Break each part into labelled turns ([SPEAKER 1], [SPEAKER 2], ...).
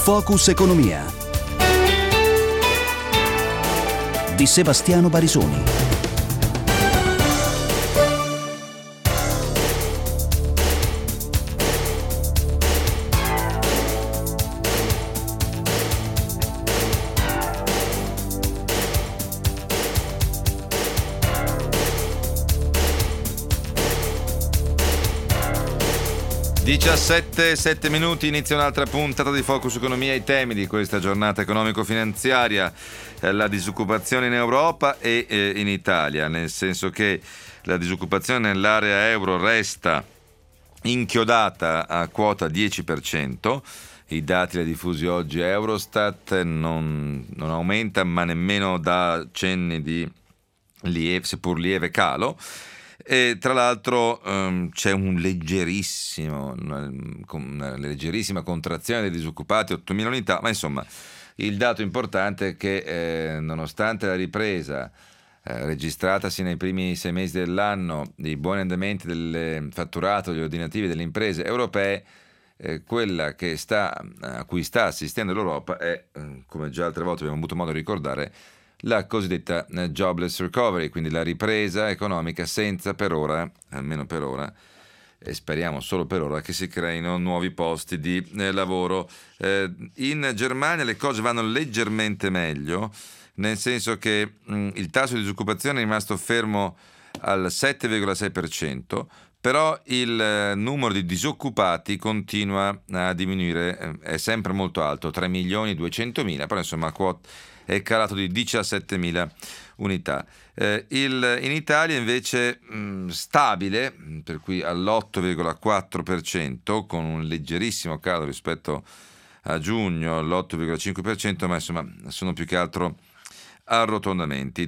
[SPEAKER 1] Focus Economia di Sebastiano Barisoni.
[SPEAKER 2] 17 minuti, inizia un'altra puntata di Focus Economia. I temi di questa giornata economico-finanziaria, la disoccupazione in Europa e in Italia, nel senso che la disoccupazione nell'area euro resta inchiodata a quota 10%. I dati diffusi oggi Eurostat non aumenta, ma nemmeno dà cenni di seppur lieve calo. E tra l'altro c'è una leggerissima contrazione dei disoccupati, 8.000 unità, ma insomma il dato importante è che nonostante la ripresa registratasi nei primi 6 mesi dell'anno, i buoni andamenti del fatturato, degli ordinativi delle imprese europee, quella a cui sta assistendo l'Europa è, come già altre volte abbiamo avuto modo di ricordare, la cosiddetta jobless recovery, quindi la ripresa economica senza per ora, almeno per ora, e speriamo solo per ora, che si creino nuovi posti di lavoro. In Germania le cose vanno leggermente meglio, nel senso che il tasso di disoccupazione è rimasto fermo al 7,6%, però il numero di disoccupati continua a diminuire, è sempre molto alto, 3.200.000, però insomma è calato di 17.000 unità. In Italia invece stabile, per cui all'8,4%, con un leggerissimo calo rispetto a giugno, all'8,5%, ma insomma sono più che altro arrotondamenti.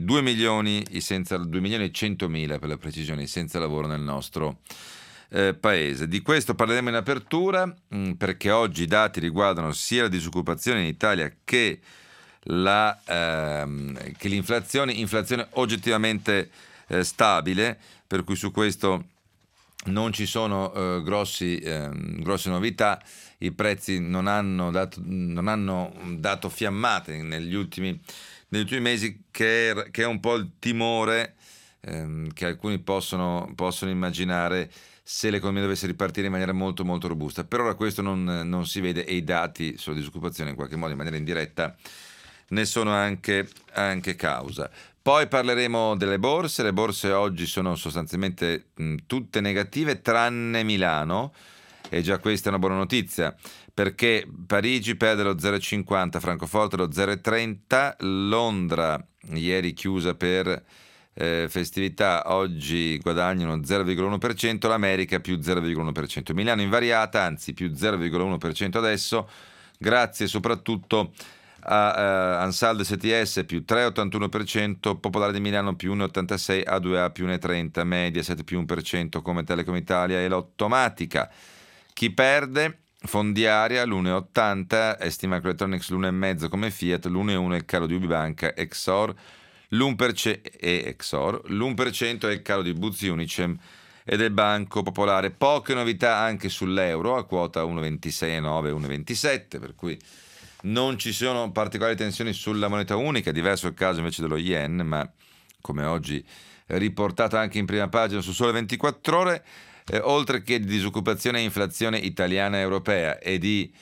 [SPEAKER 2] 2.100.000 per la precisione senza lavoro nel nostro paese. Di questo parleremo in apertura, perché oggi i dati riguardano sia la disoccupazione in Italia che l'inflazione oggettivamente stabile, per cui su questo non ci sono grosse novità. I prezzi non hanno dato fiammate negli ultimi mesi, che è un po' il timore che alcuni possono immaginare se l'economia dovesse ripartire in maniera molto molto robusta. Per ora questo non si vede, e i dati sulla disoccupazione in qualche modo in maniera indiretta ne sono anche causa. Poi parleremo delle borse. Le borse oggi sono sostanzialmente tutte negative tranne Milano, e già questa è una buona notizia, perché Parigi perde lo 0,50, Francoforte lo 0,30, Londra ieri chiusa per festività, oggi guadagna uno 0,1%, l'America più 0,1%, Milano invariata, anzi più 0,1% adesso, grazie soprattutto a Ansaldo STS più 3,81%, Popolare di Milano più 1,86%, A2A più 1,30%, Mediaset più 1% come Telecom Italia e Lottomatica. Chi perde? Fondiaria l'1,80%, Estima Electronics l'1,5% come Fiat, l'1,1% è il calo di Ubibanca, Exor l'1% è il calo di Buzzi Unicem e del Banco Popolare. Poche novità anche sull'euro, a quota 1,26,9, 1,27, per cui non ci sono particolari tensioni sulla moneta unica, diverso il caso invece dello yen, ma come oggi riportato anche in prima pagina su Sole 24 Ore, oltre che di disoccupazione e inflazione italiana e europea e di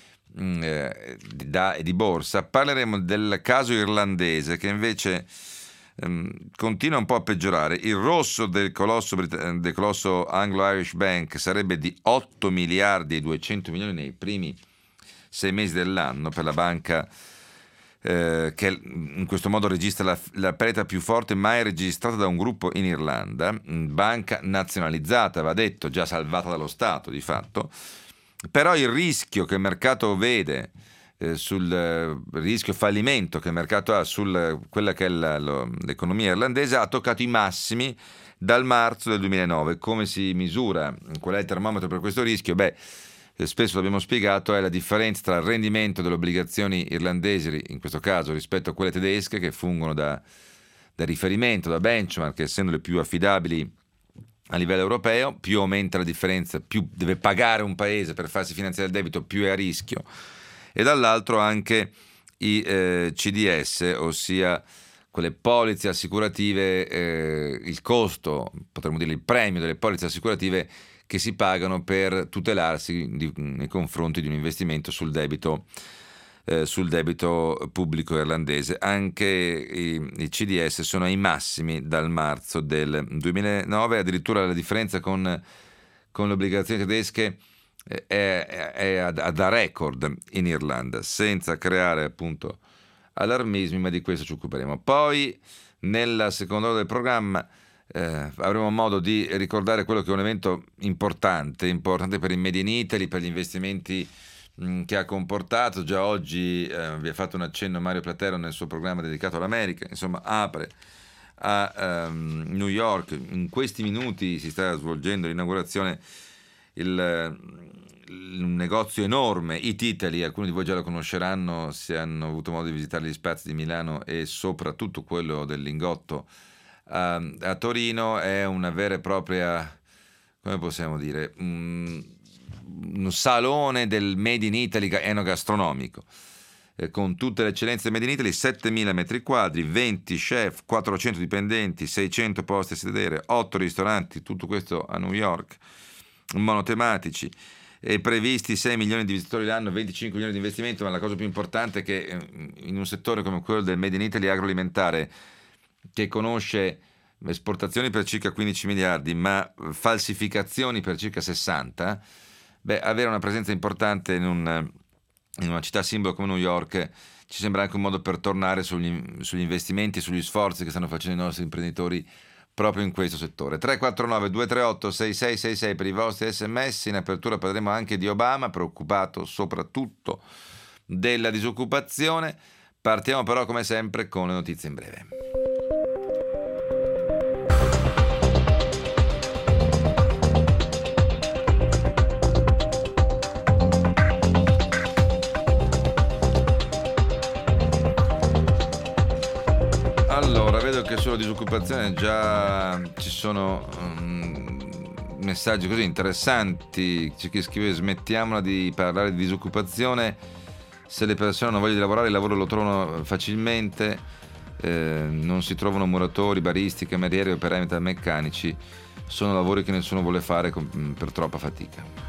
[SPEAKER 2] borsa, parleremo del caso irlandese, che invece continua un po' a peggiorare. Il rosso del colosso Anglo-Irish Bank sarebbe di 8 miliardi e 200 milioni nei primi 6 mesi dell'anno per la banca, che in questo modo registra la perdita più forte mai registrata da un gruppo in Irlanda, banca nazionalizzata, va detto, già salvata dallo Stato di fatto. Però il rischio che il mercato vede, sul rischio fallimento che il mercato ha su quella che è l'economia irlandese, ha toccato i massimi dal marzo del 2009. Come si misura? Qual è il termometro per questo rischio? Spesso l'abbiamo spiegato, è la differenza tra il rendimento delle obbligazioni irlandesi, in questo caso, rispetto a quelle tedesche, che fungono da riferimento, da benchmark, essendo le più affidabili a livello europeo. Più aumenta la differenza, più deve pagare un paese per farsi finanziare il debito, più è a rischio. e dall'altro anche i CDS, ossia quelle polizze assicurative, il costo, potremmo dire il premio delle polizze assicurative che si pagano per tutelarsi nei confronti di un investimento sul debito pubblico irlandese. Anche i CDS sono ai massimi dal marzo del 2009, addirittura la differenza con le obbligazioni tedesche è da record in Irlanda, senza creare appunto allarmismi, ma di questo ci occuperemo. Poi nella seconda ora del programma avremo modo di ricordare quello che è un evento importante per il Made in Italy, per gli investimenti che ha comportato. Già oggi vi ha fatto un accenno Mario Platero nel suo programma dedicato all'America, insomma apre a New York. In questi minuti si sta svolgendo l'inaugurazione un negozio enorme, It Italy, alcuni di voi già lo conosceranno se hanno avuto modo di visitare gli spazi di Milano e soprattutto quello del Lingotto a Torino. È una vera e propria, come possiamo dire, un salone del Made in Italy enogastronomico, con tutte le eccellenze Made in Italy, 7.000 metri quadri, 20 chef, 400 dipendenti, 600 posti a sedere, 8 ristoranti, tutto questo a New York, monotematici, e previsti 6 milioni di visitatori l'anno, 25 milioni di investimento. Ma la cosa più importante è che in un settore come quello del Made in Italy agroalimentare, che conosce esportazioni per circa 15 miliardi ma falsificazioni per circa 60, avere una presenza importante in una città simbolo come New York ci sembra anche un modo per tornare sugli investimenti, sugli sforzi che stanno facendo i nostri imprenditori proprio in questo settore. 349-238-6666 per i vostri sms. In apertura parleremo anche di Obama, preoccupato soprattutto della disoccupazione. Partiamo però come sempre con le notizie in breve. Allora, vedo che sulla disoccupazione già ci sono messaggi così interessanti. C'è chi scrive: smettiamola di parlare di disoccupazione, se le persone hanno voglia di lavorare il lavoro lo trovano facilmente, non si trovano muratori, baristi, camerieri, operai metalmeccanici, sono lavori che nessuno vuole fare per troppa fatica.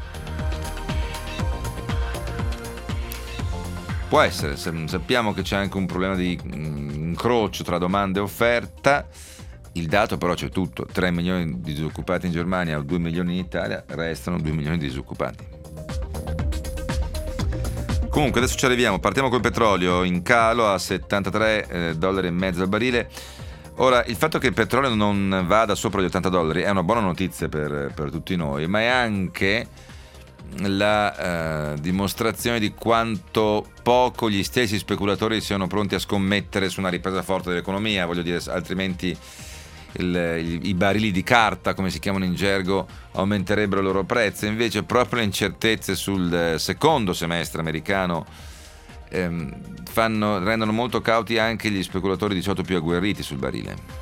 [SPEAKER 2] Può essere, sappiamo che c'è anche un problema di incrocio tra domanda e offerta. Il dato però c'è tutto: 3 milioni di disoccupati in Germania o 2 milioni in Italia, restano 2 milioni di disoccupati. Comunque adesso ci arriviamo, partiamo col petrolio in calo a $73,5 al barile. Ora, il fatto che il petrolio non vada sopra gli $80 è una buona notizia per tutti noi, ma è anche la dimostrazione di quanto poco gli stessi speculatori siano pronti a scommettere su una ripresa forte dell'economia. Voglio dire, altrimenti i barili di carta, come si chiamano in gergo, aumenterebbero il loro prezzo. Invece proprio le incertezze sul secondo semestre americano rendono molto cauti anche gli speculatori di solito più agguerriti sul barile.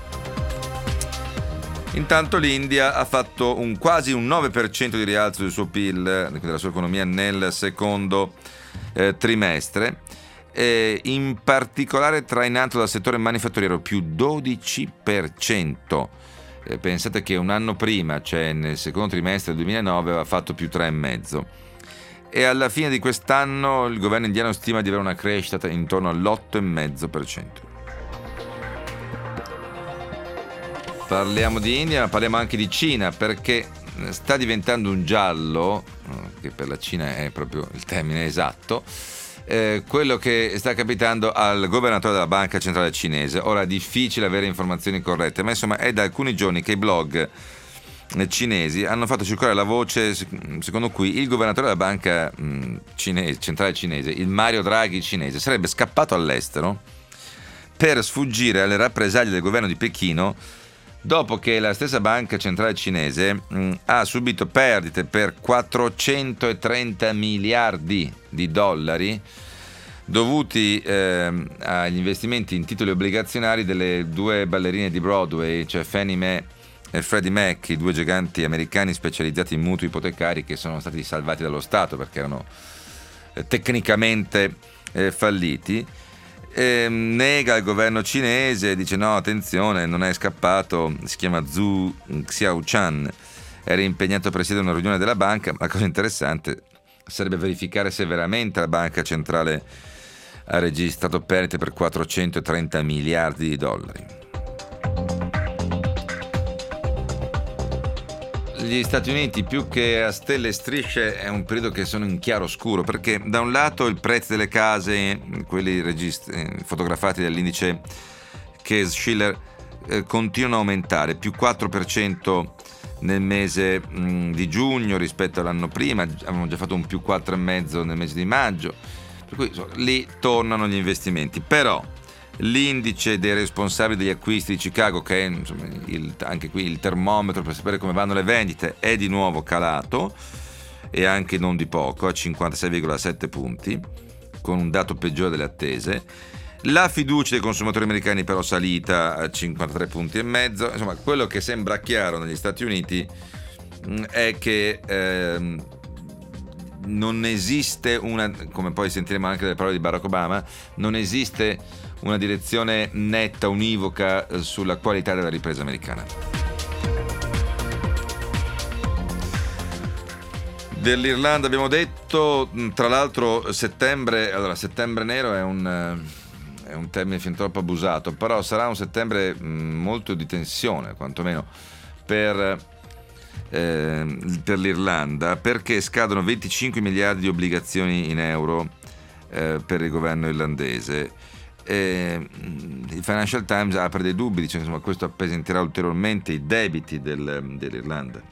[SPEAKER 2] Intanto l'India ha fatto quasi un 9% di rialzo del suo PIL, della sua economia, nel secondo trimestre, in particolare trainato dal settore manifatturiero, più 12%. Pensate che un anno prima, cioè nel secondo trimestre del 2009, aveva fatto più 3,5%. E alla fine di quest'anno il governo indiano stima di avere una crescita intorno all'8,5%. Parliamo di India, ma parliamo anche di Cina, perché sta diventando un giallo, che per la Cina è proprio il termine esatto, quello che sta capitando al governatore della banca centrale cinese. Ora è difficile avere informazioni corrette, ma insomma è da alcuni giorni che i blog cinesi hanno fatto circolare la voce secondo cui il governatore della banca centrale cinese, il Mario Draghi cinese, sarebbe scappato all'estero per sfuggire alle rappresaglie del governo di Pechino, dopo che la stessa banca centrale cinese ha subito perdite per 430 miliardi di dollari dovuti agli investimenti in titoli obbligazionari delle due ballerine di Broadway, cioè Fannie Mae e Freddie Mac, i due giganti americani specializzati in mutui ipotecari che sono stati salvati dallo Stato perché erano tecnicamente falliti. Nega il governo cinese, dice no, attenzione, non è scappato, si chiama Zhu Xiaochan, era impegnato a presiedere una riunione della banca. La cosa interessante sarebbe verificare se veramente la banca centrale ha registrato perdite per 430 miliardi di dollari. Gli Stati Uniti, più che a stelle e strisce, è un periodo che sono in chiaro scuro, perché da un lato il prezzo delle case, quelli fotografati dall'indice Case-Shiller, continuano a aumentare, più 4% nel mese di giugno rispetto all'anno prima, avevamo già fatto un più 4,5% nel mese di maggio, per cui lì tornano gli investimenti. Però l'indice dei responsabili degli acquisti di Chicago, che è insomma, anche qui il termometro per sapere come vanno le vendite, è di nuovo calato, e anche non di poco, a 56,7 punti, con un dato peggiore delle attese. La fiducia dei consumatori americani però salita a 53,5 punti. Insomma, quello che sembra chiaro negli Stati Uniti è che non esiste una, come poi sentiremo anche dalle parole di Barack Obama, non esiste una direzione netta, univoca sulla qualità della ripresa americana. Dell'Irlanda abbiamo detto, tra l'altro settembre nero è un termine fin troppo abusato, però sarà un settembre molto di tensione, quantomeno per l'Irlanda, perché scadono 25 miliardi di obbligazioni in euro per il governo irlandese. Il Financial Times apre dei dubbi, dice insomma questo appesantirà ulteriormente i debiti dell'Irlanda.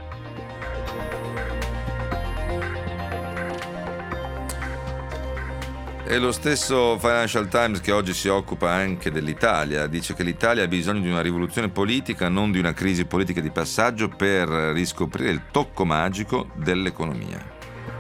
[SPEAKER 2] E lo stesso Financial Times, che oggi si occupa anche dell'Italia, dice che l'Italia ha bisogno di una rivoluzione politica, non di una crisi politica di passaggio, per riscoprire il tocco magico dell'economia.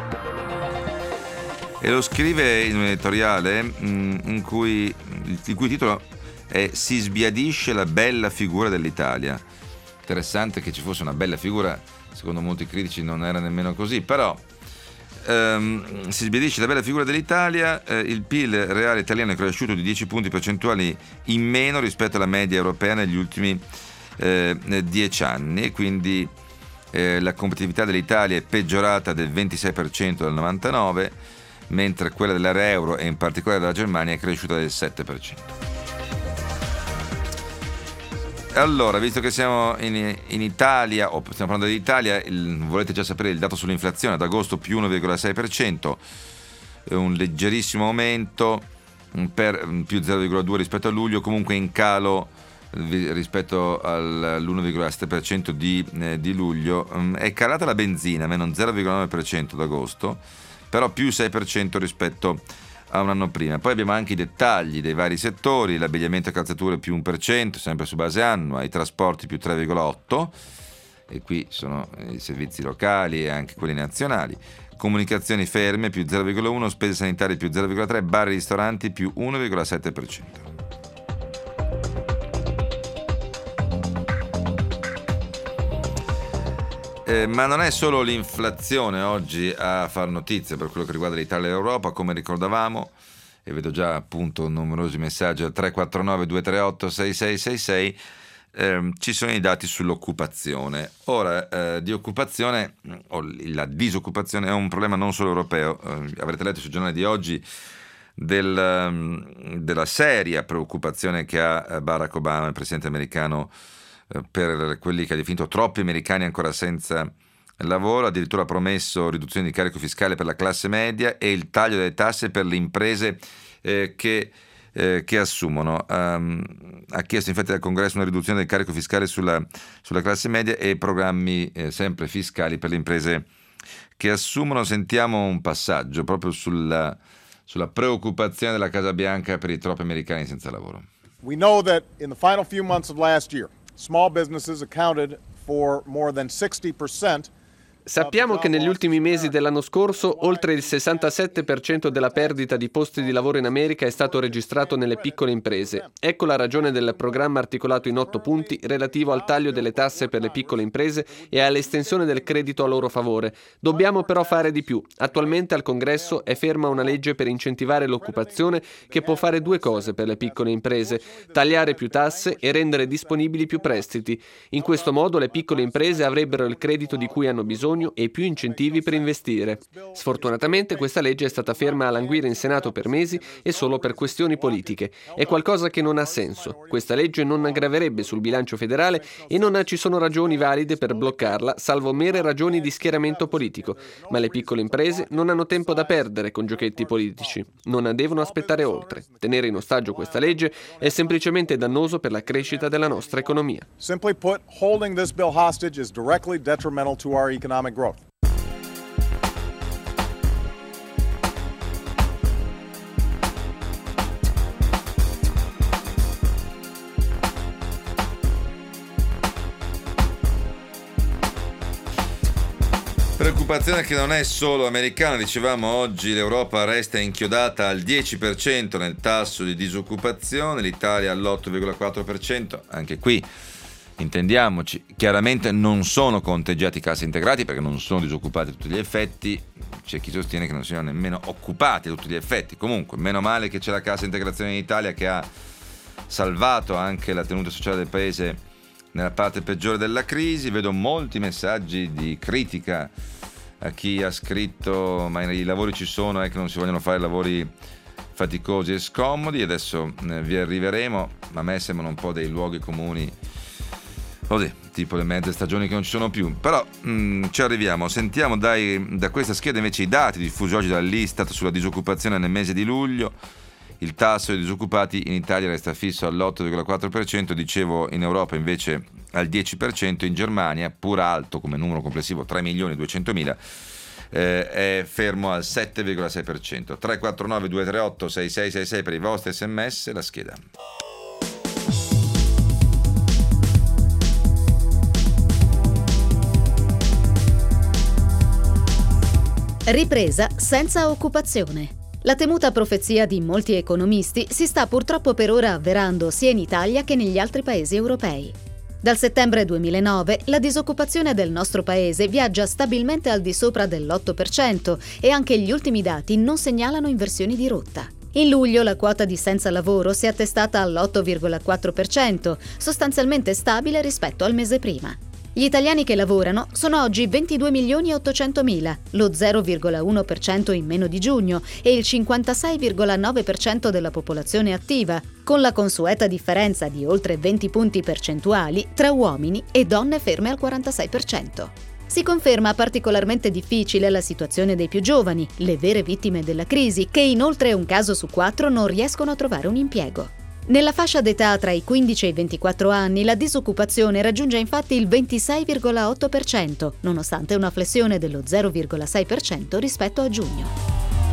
[SPEAKER 2] E lo scrive in un editoriale il cui titolo è "Si sbiadisce la bella figura dell'Italia". Interessante che ci fosse una bella figura, secondo molti critici non era nemmeno così, però si sbiadisce la bella figura dell'Italia. Il PIL reale italiano è cresciuto di 10 punti percentuali in meno rispetto alla media europea negli ultimi 10 anni, e quindi la competitività dell'Italia è peggiorata del 26% dal 99, mentre quella dell'area euro e in particolare della Germania è cresciuta del 7%. Allora, visto che siamo in Italia, o stiamo parlando dell'Italia, volete già sapere il dato sull'inflazione? Ad agosto più 1,6%, un leggerissimo aumento, per più 0,2% rispetto a luglio, comunque in calo rispetto all'1,7% di luglio. È calata la benzina, meno 0,9% ad agosto, però più 6% rispetto a un anno prima. Poi abbiamo anche i dettagli dei vari settori: l'abbigliamento e calzature più 1%, sempre su base annua, i trasporti più 3,8%, e qui sono i servizi locali e anche quelli nazionali, comunicazioni ferme più 0,1%, spese sanitarie più 0,3%, bar e ristoranti più 1,7%. Ma non è solo l'inflazione oggi a far notizia per quello che riguarda l'Italia e l'Europa, come ricordavamo, e vedo già appunto numerosi messaggi al 349 238 6666, ci sono i dati sull'occupazione. Ora, di occupazione, o la disoccupazione, è un problema non solo europeo. Avrete letto sul giornale di oggi della seria preoccupazione che ha Barack Obama, il presidente americano, per quelli che ha definito troppi americani ancora senza lavoro. Addirittura ha promesso riduzione di carico fiscale per la classe media e il taglio delle tasse per le imprese che assumono. Ha chiesto infatti al Congresso una riduzione del carico fiscale sulla classe media e programmi sempre fiscali per le imprese che assumono. Sentiamo un passaggio proprio sulla preoccupazione della Casa Bianca per i troppi americani senza lavoro.
[SPEAKER 3] We know that in the final few months of last year, small businesses accounted for more than 60%
[SPEAKER 4] Sappiamo che negli ultimi mesi dell'anno scorso oltre il 67% della perdita di posti di lavoro in America è stato registrato nelle piccole imprese. Ecco la ragione del programma articolato in 8 punti relativo al taglio delle tasse per le piccole imprese e all'estensione del credito a loro favore. Dobbiamo però fare di più. Attualmente al Congresso è ferma una legge per incentivare l'occupazione che può fare due cose per le piccole imprese: tagliare più tasse e rendere disponibili più prestiti. In questo modo le piccole imprese avrebbero il credito di cui hanno bisogno e più incentivi per investire. Sfortunatamente questa legge è stata ferma a languire in Senato per mesi e solo per questioni politiche. È qualcosa che non ha senso. Questa legge non aggraverebbe sul bilancio federale e non ci sono ragioni valide per bloccarla, salvo mere ragioni di schieramento politico. Ma le piccole imprese non hanno tempo da perdere con giochetti politici. Non devono aspettare oltre. Tenere in ostaggio questa legge è semplicemente dannoso per la crescita della nostra economia.
[SPEAKER 3] Simply put, holding this bill hostage is directly detrimental to our economic growth.
[SPEAKER 2] Preoccupazione che non è solo americana, dicevamo oggi l'Europa resta inchiodata al 10% nel tasso di disoccupazione, l'Italia all'8,4%, anche qui intendiamoci, chiaramente non sono conteggiati i cassi integrati perché non sono disoccupati a tutti gli effetti, c'è chi sostiene che non siano nemmeno occupati a tutti gli effetti. Comunque, meno male che c'è la cassa integrazione in Italia che ha salvato anche la tenuta sociale del paese nella parte peggiore della crisi. Vedo molti messaggi di critica a chi ha scritto ma i lavori ci sono, è che non si vogliono fare lavori faticosi e scomodi. Adesso vi arriveremo, ma a me sembrano un po' dei luoghi comuni così, tipo le mezze stagioni che non ci sono più, però ci arriviamo. Sentiamo da questa scheda invece i dati diffusi oggi dall'Istat sulla disoccupazione nel mese di luglio. Il tasso di disoccupati in Italia resta fisso all'8,4%, dicevo in Europa invece al 10%, in Germania, pur alto come numero complessivo 3.200.000, è fermo al 7,6%. 349 238 6666 per i vostri sms, la scheda.
[SPEAKER 5] Ripresa senza occupazione. La temuta profezia di molti economisti si sta purtroppo per ora avverando sia in Italia che negli altri paesi europei. Dal settembre 2009 la disoccupazione del nostro paese viaggia stabilmente al di sopra dell'8% e anche gli ultimi dati non segnalano inversioni di rotta. In luglio la quota di senza lavoro si è attestata all'8,4%, sostanzialmente stabile rispetto al mese prima. Gli italiani che lavorano sono oggi 22.800.000, lo 0,1% in meno di giugno e il 56,9% della popolazione attiva, con la consueta differenza di oltre 20 punti percentuali tra uomini e donne ferme al 46%. Si conferma particolarmente difficile la situazione dei più giovani, le vere vittime della crisi, che in oltre un caso su 4 non riescono a trovare un impiego. Nella fascia d'età tra i 15 e i 24 anni la disoccupazione raggiunge infatti il 26,8%, nonostante una flessione dello 0,6% rispetto a giugno.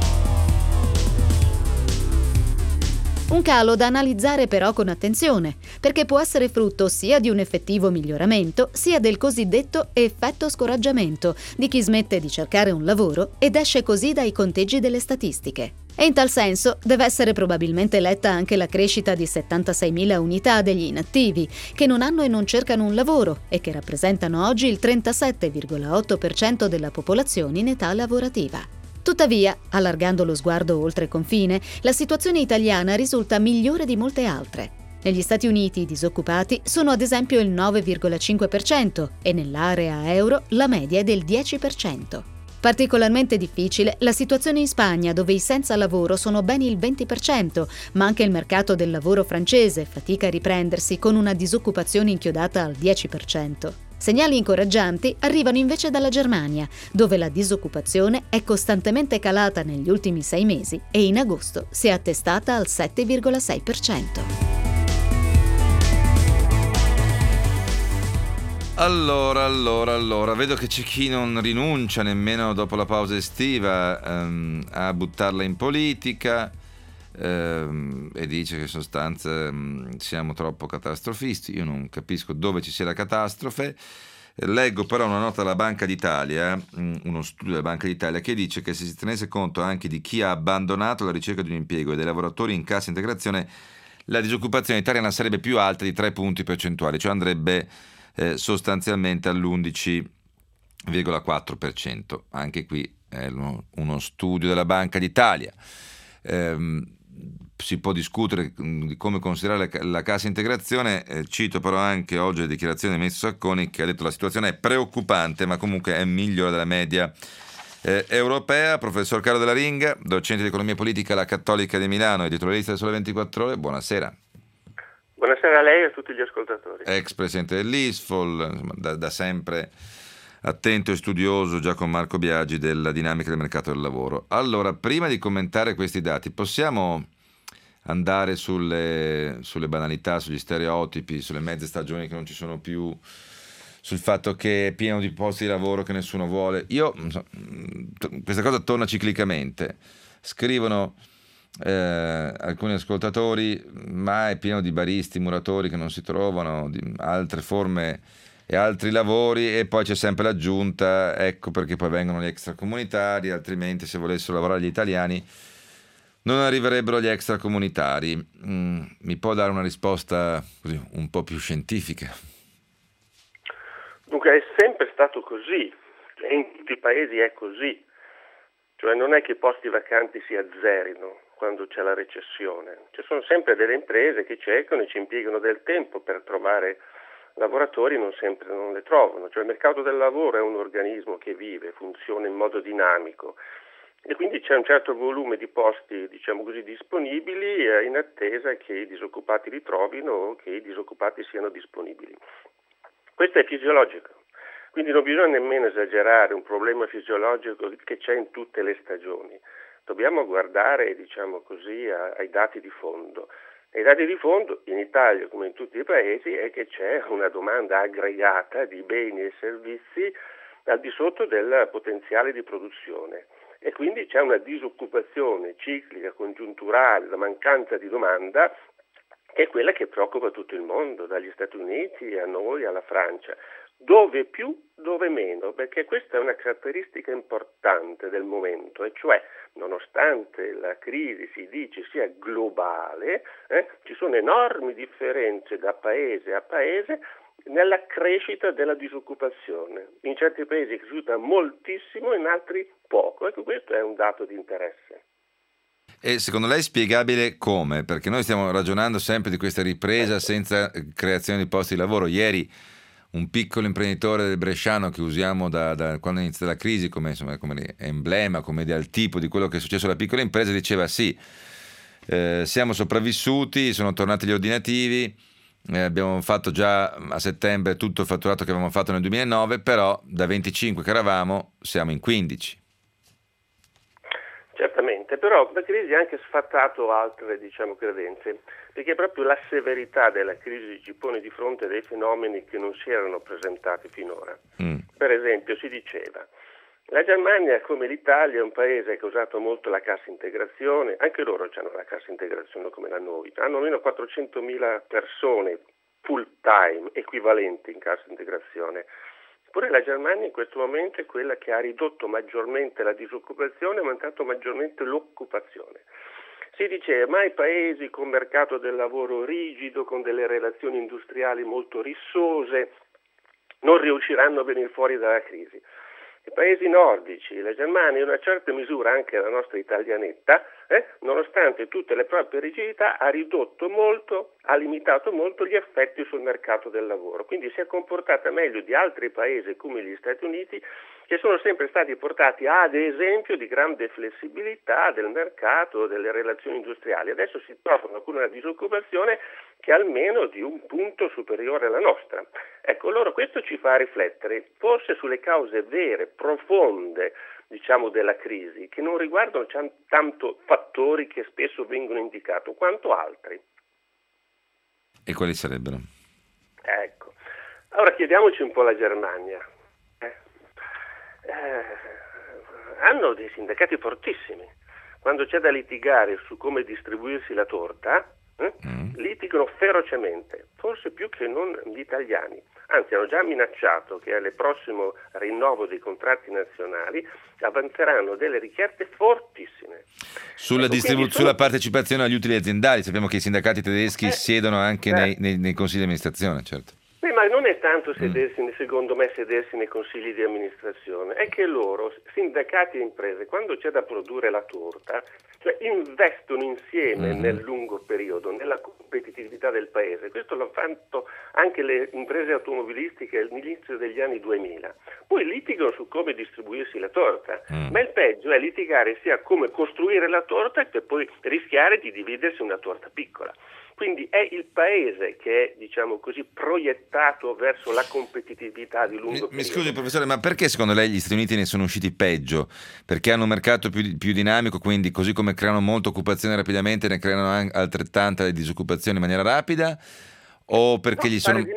[SPEAKER 5] Un calo da analizzare però con attenzione, perché può essere frutto sia di un effettivo miglioramento, sia del cosiddetto effetto scoraggiamento di chi smette di cercare un lavoro ed esce così dai conteggi delle statistiche. E in tal senso deve essere probabilmente letta anche la crescita di 76.000 unità degli inattivi, che non hanno e non cercano un lavoro e che rappresentano oggi il 37,8% della popolazione in età lavorativa. Tuttavia, allargando lo sguardo oltre confine, la situazione italiana risulta migliore di molte altre. Negli Stati Uniti i disoccupati sono ad esempio il 9,5% e nell'area euro la media è del 10%. Particolarmente difficile la situazione in Spagna, dove i senza lavoro sono ben il 20%, ma anche il mercato del lavoro francese fatica a riprendersi con una disoccupazione inchiodata al 10%. Segnali incoraggianti arrivano invece dalla Germania, dove la disoccupazione è costantemente calata negli ultimi 6 mesi e in agosto si è attestata al 7,6%.
[SPEAKER 2] Allora, vedo che c'è chi non rinuncia nemmeno dopo la pausa estiva a buttarla in politica e dice che in sostanza siamo troppo catastrofisti. Io non capisco dove ci sia la catastrofe. Leggo però una nota della Banca d'Italia, uno studio della Banca d'Italia, che dice che se si tenesse conto anche di chi ha abbandonato la ricerca di un impiego e dei lavoratori in cassa integrazione, la disoccupazione italiana sarebbe più alta di 3 punti percentuali, cioè andrebbe sostanzialmente all'11,4%. Anche qui è uno studio della Banca d'Italia. Si può discutere di come considerare la cassa integrazione, cito però anche oggi le dichiarazioni del ministro Sacconi, che ha detto che la situazione è preoccupante ma comunque è migliore della media europea. Professor Carlo Della Ringa, docente di economia politica alla Cattolica di Milano, editorialista del Sole 24 Ore, buonasera.
[SPEAKER 6] Buonasera a lei e a tutti gli ascoltatori.
[SPEAKER 2] Ex presidente dell'ISFOL, insomma, da sempre attento e studioso, già con Marco Biagi, della dinamica del mercato del lavoro. Allora, prima di commentare questi dati, possiamo andare sulle banalità, sugli stereotipi, sulle mezze stagioni che non ci sono più, sul fatto che è pieno di posti di lavoro che nessuno vuole. Questa cosa torna ciclicamente. Scrivono alcuni ascoltatori, ma è pieno di baristi, muratori che non si trovano, di altre forme e altri lavori, e poi c'è sempre l'aggiunta, ecco perché poi vengono gli extracomunitari, altrimenti se volessero lavorare gli italiani non arriverebbero gli extracomunitari. Mi può dare una risposta così un po' più scientifica?
[SPEAKER 6] Dunque è sempre stato così, in tutti i paesi è così, cioè non è che i posti vacanti si azzerino quando c'è la recessione, ci sono sempre delle imprese che cercano e ci impiegano del tempo per trovare lavoratori, non sempre non le trovano, cioè il mercato del lavoro è un organismo che vive, funziona in modo dinamico e quindi c'è un certo volume di posti, diciamo così, disponibili in attesa che i disoccupati li trovino o che i disoccupati siano disponibili. Questo è fisiologico, quindi non bisogna nemmeno esagerare un problema fisiologico che c'è in tutte le stagioni. Dobbiamo guardare, diciamo così, ai dati di fondo. E i dati di fondo in Italia, come in tutti i paesi, è che c'è una domanda aggregata di beni e servizi al di sotto del potenziale di produzione. E quindi c'è una disoccupazione ciclica, congiunturale, la mancanza di domanda, che è quella che preoccupa tutto il mondo, dagli Stati Uniti a noi, alla Francia. Dove più, dove meno, perché questa è una caratteristica importante del momento, e cioè, nonostante la crisi si dice sia globale, ci sono enormi differenze da paese a paese nella crescita della disoccupazione. In certi paesi è cresciuta moltissimo, in altri poco. Ecco, questo è un dato di interesse.
[SPEAKER 2] E secondo lei è spiegabile come? Perché noi stiamo ragionando sempre di questa ripresa senza creazione di posti di lavoro. Ieri un piccolo imprenditore del bresciano che usiamo da quando inizia la crisi come emblema, come ideal tipo di quello che è successo alla piccola impresa, diceva sì, siamo sopravvissuti, sono tornati gli ordinativi, abbiamo fatto già a settembre tutto il fatturato che avevamo fatto nel 2009, però da 25 che eravamo siamo in 15.
[SPEAKER 6] Certamente, però la crisi ha anche sfatato altre, credenze, perché proprio la severità della crisi ci pone di fronte a dei fenomeni che non si erano presentati finora. Per esempio, si diceva, la Germania, come l'Italia, è un paese che ha usato molto la cassa integrazione, anche loro hanno la cassa integrazione come la noi, hanno almeno 400.000 persone full time equivalenti in cassa integrazione. Eppure la Germania in questo momento è quella che ha ridotto maggiormente la disoccupazione e aumentato maggiormente l'occupazione. Si dice, ma i paesi con mercato del lavoro rigido, con delle relazioni industriali molto rissose, non riusciranno a venire fuori dalla crisi. I paesi nordici, la Germania in una certa misura anche la nostra italianetta, nonostante tutte le proprie rigidità, ha ridotto molto, ha limitato molto gli effetti sul mercato del lavoro. Quindi si è comportata meglio di altri paesi come gli Stati Uniti, che sono sempre stati portati ad esempio di grande flessibilità del mercato, delle relazioni industriali. Adesso si trovano con una disoccupazione che è almeno di un punto superiore alla nostra. Ecco, allora questo ci fa riflettere forse sulle cause vere, profonde, della crisi, che non riguardano tanto fattori che spesso vengono indicati, quanto altri.
[SPEAKER 2] E quali sarebbero?
[SPEAKER 6] Ecco, allora chiediamoci un po' la Germania. Hanno dei sindacati fortissimi. Quando c'è da litigare su come distribuirsi la torta, litigano ferocemente, forse più che non gli italiani. anzi hanno già minacciato che al prossimo rinnovo dei contratti nazionali avanzeranno delle richieste fortissime.
[SPEAKER 2] Sulla sulla partecipazione agli utili aziendali, sappiamo che i sindacati tedeschi siedono anche nei consigli di amministrazione, certo.
[SPEAKER 6] Ma non è tanto secondo me sedersi nei consigli di amministrazione, è che loro, sindacati e imprese, quando c'è da produrre la torta, cioè investono insieme nel lungo periodo, nella competitività del paese. Questo l'hanno fatto anche le imprese automobilistiche all'inizio degli anni 2000. Poi litigano su come distribuirsi la torta, ma il peggio è litigare sia come costruire la torta che poi rischiare di dividersi una torta piccola. Quindi è il paese che è, diciamo così, proiettato verso la competitività di lungo periodo.
[SPEAKER 2] Mi scusi professore, ma perché secondo lei gli Stati Uniti ne sono usciti peggio? Perché hanno un mercato più dinamico, quindi così come creano molta occupazione rapidamente ne creano anche altrettanta di disoccupazione in maniera rapida? O perché gli sono...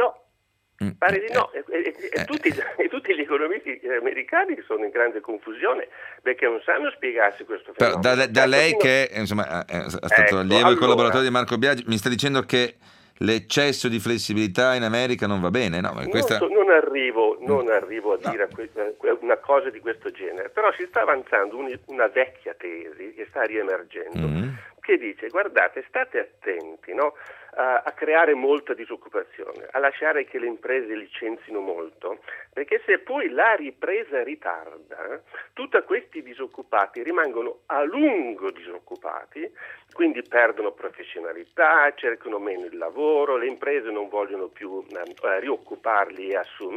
[SPEAKER 6] Pare di no, e tutti gli economisti americani sono in grande confusione perché non sanno spiegarsi questo fenomeno.
[SPEAKER 2] Però da lei che insomma, è stato allievo e collaboratore di Marco Biagi, mi sta dicendo che l'eccesso di flessibilità in America non va bene? No,
[SPEAKER 6] non arrivo a dire una cosa di questo genere, però si sta avanzando una vecchia tesi che sta riemergendo, che dice: guardate, state attenti, no? A creare molta disoccupazione, a lasciare che le imprese licenzino molto, perché se poi la ripresa ritarda, tutti questi disoccupati rimangono a lungo disoccupati, quindi perdono professionalità, cercano meno il lavoro, le imprese non vogliono più rioccuparli e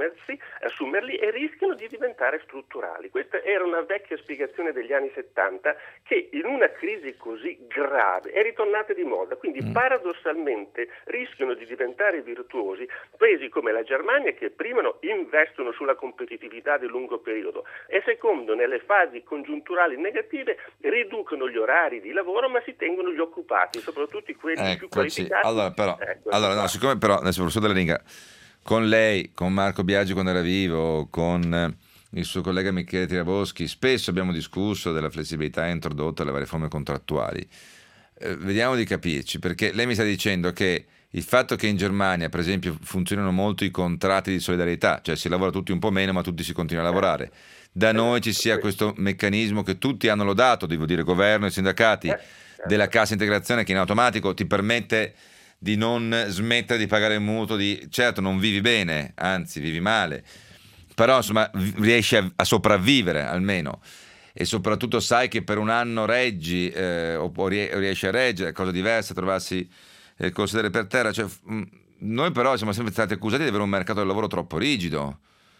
[SPEAKER 6] assumerli e rischiano di diventare strutturali. Questa era una vecchia spiegazione degli anni 70 che in una crisi così grave è ritornata di moda, quindi paradossalmente rischiano di diventare virtuosi paesi come la Germania, che prima investono sulla competitività di lungo periodo e secondo, nelle fasi congiunturali negative, riducono gli orari di lavoro ma si tengono gli occupati, soprattutto quelli più qualificati.
[SPEAKER 2] Allora, siccome però adesso professor Della Ringa, con lei, con Marco Biagi quando era vivo, con il suo collega Michele Tiraboschi, spesso abbiamo discusso della flessibilità introdotta alle varie forme contrattuali. Vediamo di capirci, perché lei mi sta dicendo che il fatto che in Germania, per esempio, funzionano molto i contratti di solidarietà, cioè si lavora tutti un po' meno ma tutti si continua a lavorare, da noi ci sia questo meccanismo che tutti hanno lodato, devo dire, governo e sindacati, della cassa integrazione, che in automatico ti permette di non smettere di pagare il mutuo, certo non vivi bene, anzi vivi male, però insomma riesci a sopravvivere almeno. E soprattutto sai che per un anno reggi o riesci a reggere, è cosa diversa trovarsi col sedere per terra. Cioè, noi però siamo sempre stati accusati di avere un mercato del lavoro troppo rigido.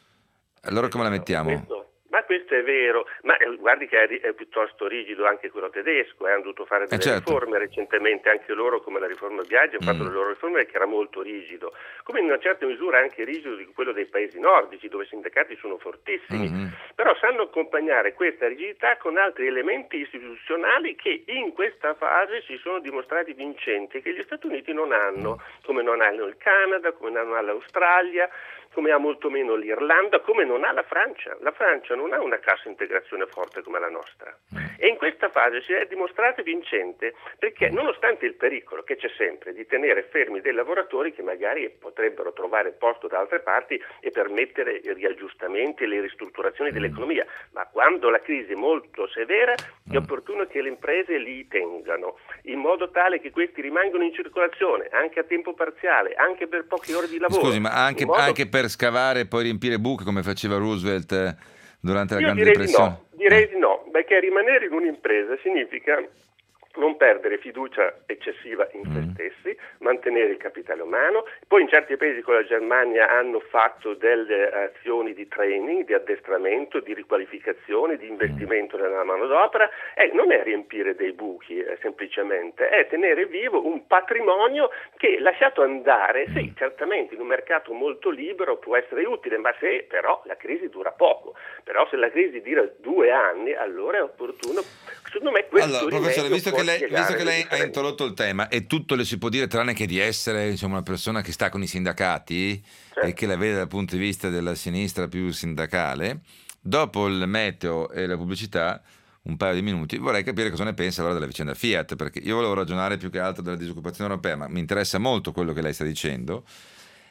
[SPEAKER 2] Allora come la mettiamo?
[SPEAKER 6] Ma questo è vero, ma guardi che è piuttosto rigido anche quello tedesco, hanno dovuto fare delle riforme recentemente, anche loro come la riforma Biagi hanno fatto le loro riforme, che era molto rigido, come in una certa misura anche rigido di quello dei paesi nordici dove i sindacati sono fortissimi, però sanno accompagnare questa rigidità con altri elementi istituzionali che in questa fase si sono dimostrati vincenti e che gli Stati Uniti non hanno, come non hanno il Canada, come non ha l'Australia, come ha molto meno l'Irlanda, come non ha la Francia. La Francia non ha una cassa integrazione forte come la nostra. E in questa fase si è dimostrato vincente perché, nonostante il pericolo che c'è sempre di tenere fermi dei lavoratori che magari potrebbero trovare posto da altre parti e permettere i riaggiustamenti e le ristrutturazioni dell'economia, ma quando la crisi è molto severa è opportuno che le imprese li tengano, in modo tale che questi rimangano in circolazione, anche a tempo parziale, anche per poche ore di lavoro.
[SPEAKER 2] Scusi, ma anche per scavare e poi riempire buche come faceva Roosevelt durante la Grande Depressione?
[SPEAKER 6] Direi di no, perché rimanere in un'impresa significa non perdere fiducia eccessiva in se stessi, mantenere il capitale umano. Poi in certi paesi come la Germania hanno fatto delle azioni di training, di addestramento, di riqualificazione, di investimento nella manodopera. Non è riempire dei buchi semplicemente, è tenere vivo un patrimonio che, lasciato andare, sì, certamente in un mercato molto libero può essere utile, ma se però la crisi dura poco, però se la crisi dura 2 anni, allora è opportuno, secondo me, questo.
[SPEAKER 2] Allora, professore, visto che lei ha introdotto il tema e tutto le si può dire tranne che di essere, insomma, una persona che sta con i sindacati, certo, e che la vede dal punto di vista della sinistra più sindacale, dopo il meteo e la pubblicità, un paio di minuti, vorrei capire cosa ne pensa allora della vicenda Fiat, perché io volevo ragionare più che altro della disoccupazione europea, ma mi interessa molto quello che lei sta dicendo,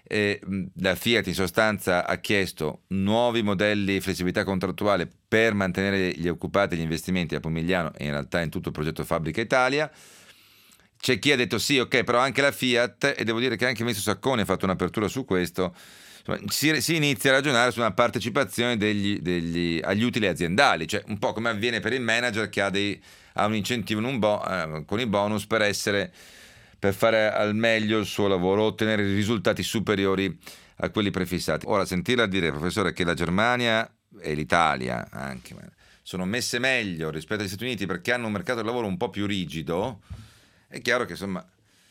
[SPEAKER 2] la Fiat in sostanza ha chiesto nuovi modelli di flessibilità contrattuale per mantenere gli occupati e gli investimenti a Pomigliano e in realtà in tutto il progetto Fabbrica Italia. C'è chi ha detto sì, ok, però anche la Fiat, e devo dire che anche il ministro Sacconi ha fatto un'apertura su questo. Insomma, si inizia a ragionare su una partecipazione agli utili aziendali, cioè un po' come avviene per il manager che ha un incentivo con i bonus per fare al meglio il suo lavoro, ottenere risultati superiori a quelli prefissati. Ora, sentirla dire, professore, che la Germania e l'Italia anche sono messe meglio rispetto agli Stati Uniti perché hanno un mercato del lavoro un po' più rigido, è chiaro che insomma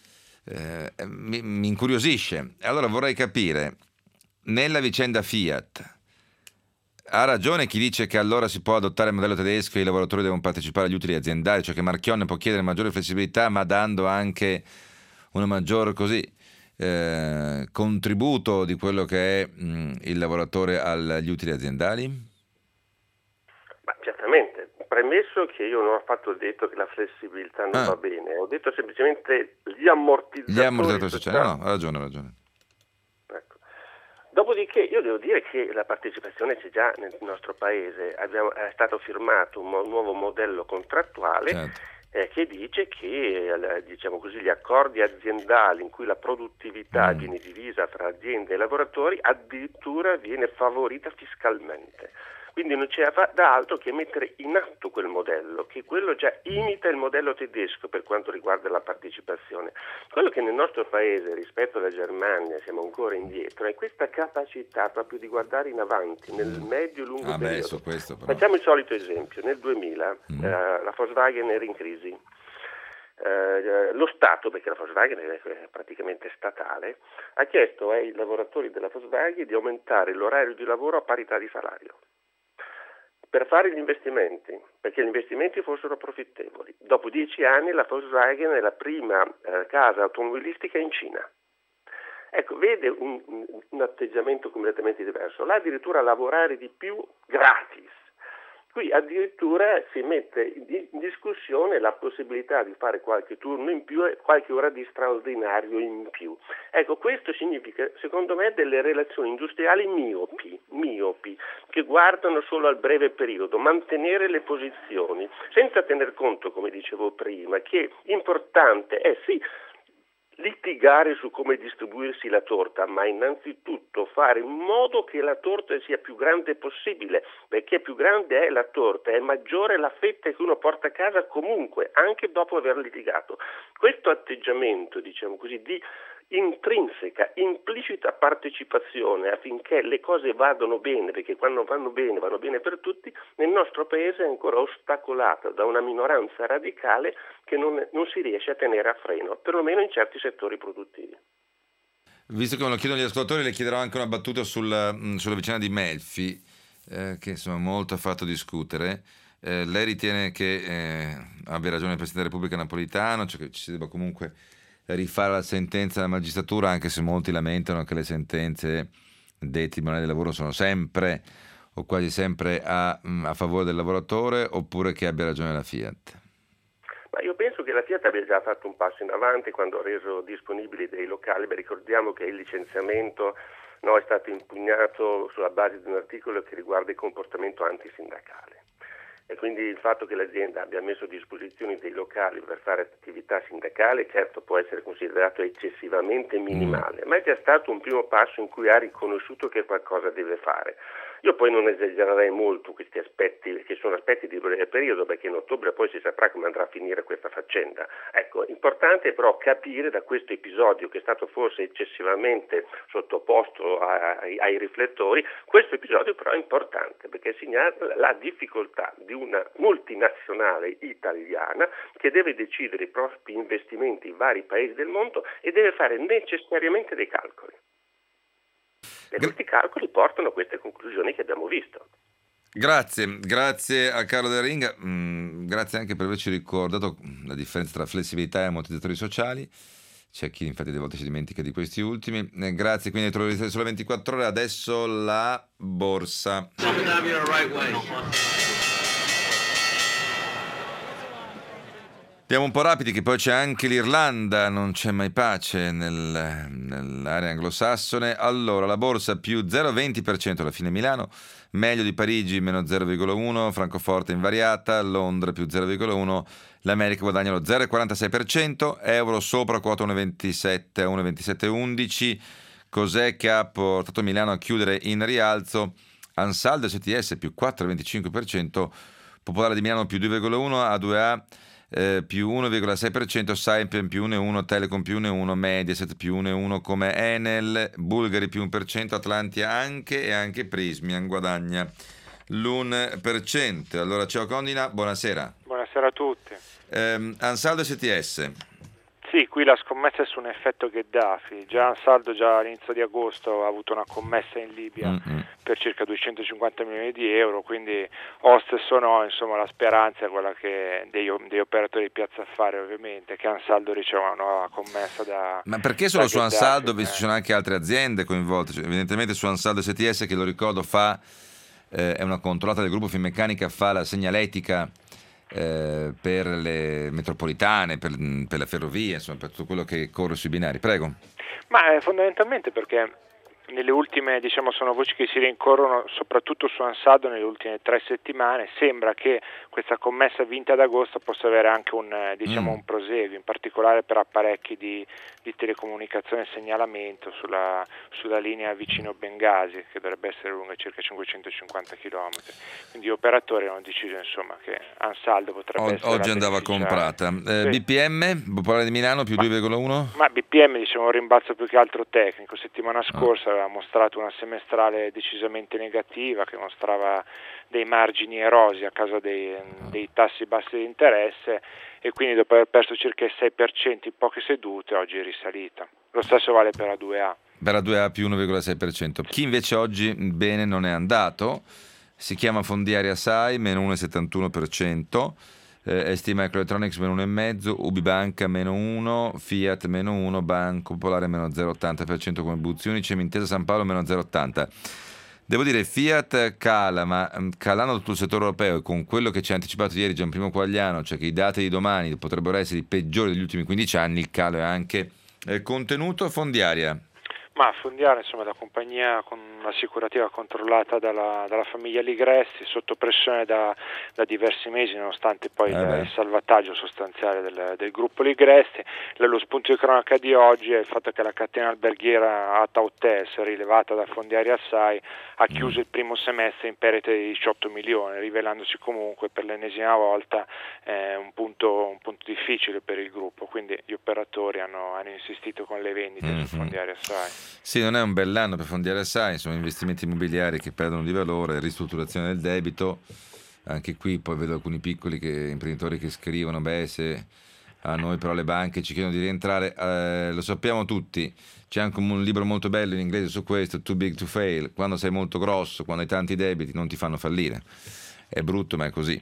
[SPEAKER 2] mi incuriosisce. Allora vorrei capire, nella vicenda Fiat, ha ragione chi dice che allora si può adottare il modello tedesco e i lavoratori devono partecipare agli utili aziendali, cioè che Marchionne può chiedere maggiore flessibilità ma dando anche una maggior contributo di quello che è il lavoratore agli utili aziendali?
[SPEAKER 6] Ma certamente, premesso che io non ho affatto detto che la flessibilità non va bene, ho detto semplicemente gli ammortizzatori
[SPEAKER 2] sociali. No, ha ragione.
[SPEAKER 6] Ecco. Dopodiché io devo dire che la partecipazione c'è già nel nostro paese, è stato firmato un nuovo modello contrattuale, certo, che dice che gli accordi aziendali in cui la produttività viene divisa tra aziende e lavoratori addirittura viene favorita fiscalmente. Quindi non c'è da altro che mettere in atto quel modello, che quello già imita il modello tedesco per quanto riguarda la partecipazione. Quello che nel nostro paese rispetto alla Germania siamo ancora indietro è questa capacità proprio di guardare in avanti nel medio e lungo periodo.
[SPEAKER 2] Su questo, però.
[SPEAKER 6] Facciamo il solito esempio: nel 2000 la Volkswagen era in crisi. Lo Stato, perché la Volkswagen è praticamente statale, ha chiesto ai lavoratori della Volkswagen di aumentare l'orario di lavoro a parità di salario per fare gli investimenti, perché gli investimenti fossero profittevoli. Dopo 10 anni la Volkswagen è la prima casa automobilistica in Cina. Ecco, vede un atteggiamento completamente diverso. Là addirittura lavorare di più gratis. Qui addirittura si mette in discussione la possibilità di fare qualche turno in più e qualche ora di straordinario in più. Ecco, questo significa, secondo me, delle relazioni industriali miopi, che guardano solo al breve periodo, mantenere le posizioni, senza tener conto, come dicevo prima, che importante è sì litigare su come distribuirsi la torta, ma innanzitutto fare in modo che la torta sia più grande possibile, perché più grande è la torta, è maggiore la fetta che uno porta a casa comunque, anche dopo aver litigato. Questo atteggiamento, diciamo così, di intrinseca, implicita partecipazione affinché le cose vadano bene, perché quando vanno bene per tutti, nel nostro paese è ancora ostacolata da una minoranza radicale che non si riesce a tenere a freno, perlomeno in certi settori produttivi.
[SPEAKER 2] Visto che me lo chiedono gli ascoltatori, le chiederò anche una battuta sulla vicenda di Melfi, che insomma molto ha fatto discutere. Lei ritiene che abbia ragione il Presidente della Repubblica Napolitano, cioè che ci si debba comunque rifare la sentenza della magistratura, anche se molti lamentano che le sentenze dei tribunali del lavoro sono sempre o quasi sempre a favore del lavoratore, oppure che abbia ragione la Fiat?
[SPEAKER 6] Ma io penso che la Fiat abbia già fatto un passo in avanti quando ha reso disponibili dei locali. Ricordiamo che il licenziamento è stato impugnato sulla base di un articolo che riguarda il comportamento antisindacale. E quindi il fatto che l'azienda abbia messo a disposizione dei locali per fare attività sindacale, certo, può essere considerato eccessivamente minimale, ma è già stato un primo passo in cui ha riconosciuto che qualcosa deve fare. Io poi non esagererei molto questi aspetti, che sono aspetti di breve periodo, perché in ottobre poi si saprà come andrà a finire questa faccenda. Ecco, importante è però capire da questo episodio, che è stato forse eccessivamente sottoposto ai riflettori, questo episodio però è importante perché segnala la difficoltà di una multinazionale italiana che deve decidere i propri investimenti in vari paesi del mondo e deve fare necessariamente dei calcoli. E questi calcoli portano a queste conclusioni che abbiamo visto.
[SPEAKER 2] Grazie a Carlo Della grazie anche per averci ricordato la differenza tra flessibilità e ammortizzatori sociali. C'è chi infatti delle volte si dimentica di questi ultimi. Grazie, quindi troverete solo 24 ore. Adesso la borsa. Andiamo un po' rapidi, che poi c'è anche l'Irlanda, non c'è mai pace nell'area anglosassone. Allora, la borsa più 0,20% alla fine Milano, meglio di Parigi meno 0,1%, Francoforte invariata, Londra più 0,1%, l'America guadagna lo 0,46%, euro sopra quota 1,27 a 1,2711. Cos'è che ha portato Milano a chiudere in rialzo? Ansaldo STS più 4,25%, Popolare di Milano più 2,1%, A2A più 1,6%, Saipem più 1,1%, Telecom più 1,1%, Mediaset più 1,1% come Enel, Bulgari più 1%, Atlantia anche, e anche Prismian guadagna l'1%. Allora, ciao Condina, buonasera.
[SPEAKER 7] Buonasera a tutti.
[SPEAKER 2] Ansaldo STS.
[SPEAKER 7] Sì, qui la scommessa è su un effetto Gheddafi. Già Ansaldo, già all'inizio di agosto, ha avuto una commessa in Libia per circa 250 milioni di euro, quindi stesso no, insomma la speranza è quella che degli operatori di Piazza Affari, ovviamente, che Ansaldo riceva una nuova commessa da... Ma
[SPEAKER 2] perché solo su Ansaldo, visto ci sono anche altre aziende coinvolte? Cioè, evidentemente su Ansaldo STS, che lo ricordo è una controllata del gruppo Finmeccanica, fa la segnaletica per le metropolitane, per le ferrovie, insomma, per tutto quello che corre sui binari. Prego.
[SPEAKER 7] Ma fondamentalmente perché nelle ultime, sono voci che si rincorrono soprattutto su Ansaldo nelle ultime 3 settimane. Sembra che questa commessa vinta ad agosto possa avere anche un proseguio, in particolare per apparecchi di telecomunicazione e segnalamento sulla linea vicino Bengasi, che dovrebbe essere lunga circa 550 km. Quindi gli operatori hanno deciso, insomma, che Ansaldo potrebbe essere
[SPEAKER 2] oggi andava comprata. Sì. BPM, Popolare di Milano più 2,1?
[SPEAKER 7] Ma BPM, un rimbalzo più che altro tecnico. Settimana scorsa aveva mostrato una semestrale decisamente negativa, che mostrava dei margini erosi a causa dei tassi bassi di interesse, e quindi dopo aver perso circa il 6% in poche sedute oggi è risalita. Lo stesso vale per A2A.
[SPEAKER 2] Per A2A più 1,6%. Chi invece oggi bene non è andato si chiama Fondiaria SAI, meno 1,71%, ST Microelectronics meno 1,5%, Ubibanca meno 1%, Fiat meno 1%, Banco Popolare meno 0,80% come Buzioni, Cementesa San Paolo meno 0,80%. Devo dire, Fiat cala, ma calando tutto il settore europeo, e con quello che ci ha anticipato ieri Gianprimo Quagliano, cioè che i dati di domani potrebbero essere i peggiori degli ultimi 15 anni, il calo è anche contenuto. Fondiaria.
[SPEAKER 7] Ma Fondiaria, insomma, la compagnia con l'assicurativa controllata dalla famiglia Ligresti, sotto pressione da diversi mesi, nonostante poi il salvataggio sostanziale del gruppo Ligresti. Lo spunto di cronaca di oggi è il fatto che la catena alberghiera Ata Hotels, rilevata da Fondiaria SAI, ha chiuso il primo semestre in perdita di 18 milioni, rivelandosi comunque per l'ennesima volta un punto difficile per il gruppo. Quindi gli operatori hanno insistito con le vendite su Fondiaria SAI.
[SPEAKER 2] Sì, non è un bell'anno per Fondiaria SAI, sono investimenti immobiliari che perdono di valore, ristrutturazione del debito. Anche qui poi vedo alcuni piccoli imprenditori che scrivono: se a noi però le banche ci chiedono di rientrare, lo sappiamo tutti. C'è anche un libro molto bello in inglese su questo, Too Big to Fail. Quando sei molto grosso, quando hai tanti debiti, non ti fanno fallire. È brutto, ma è così.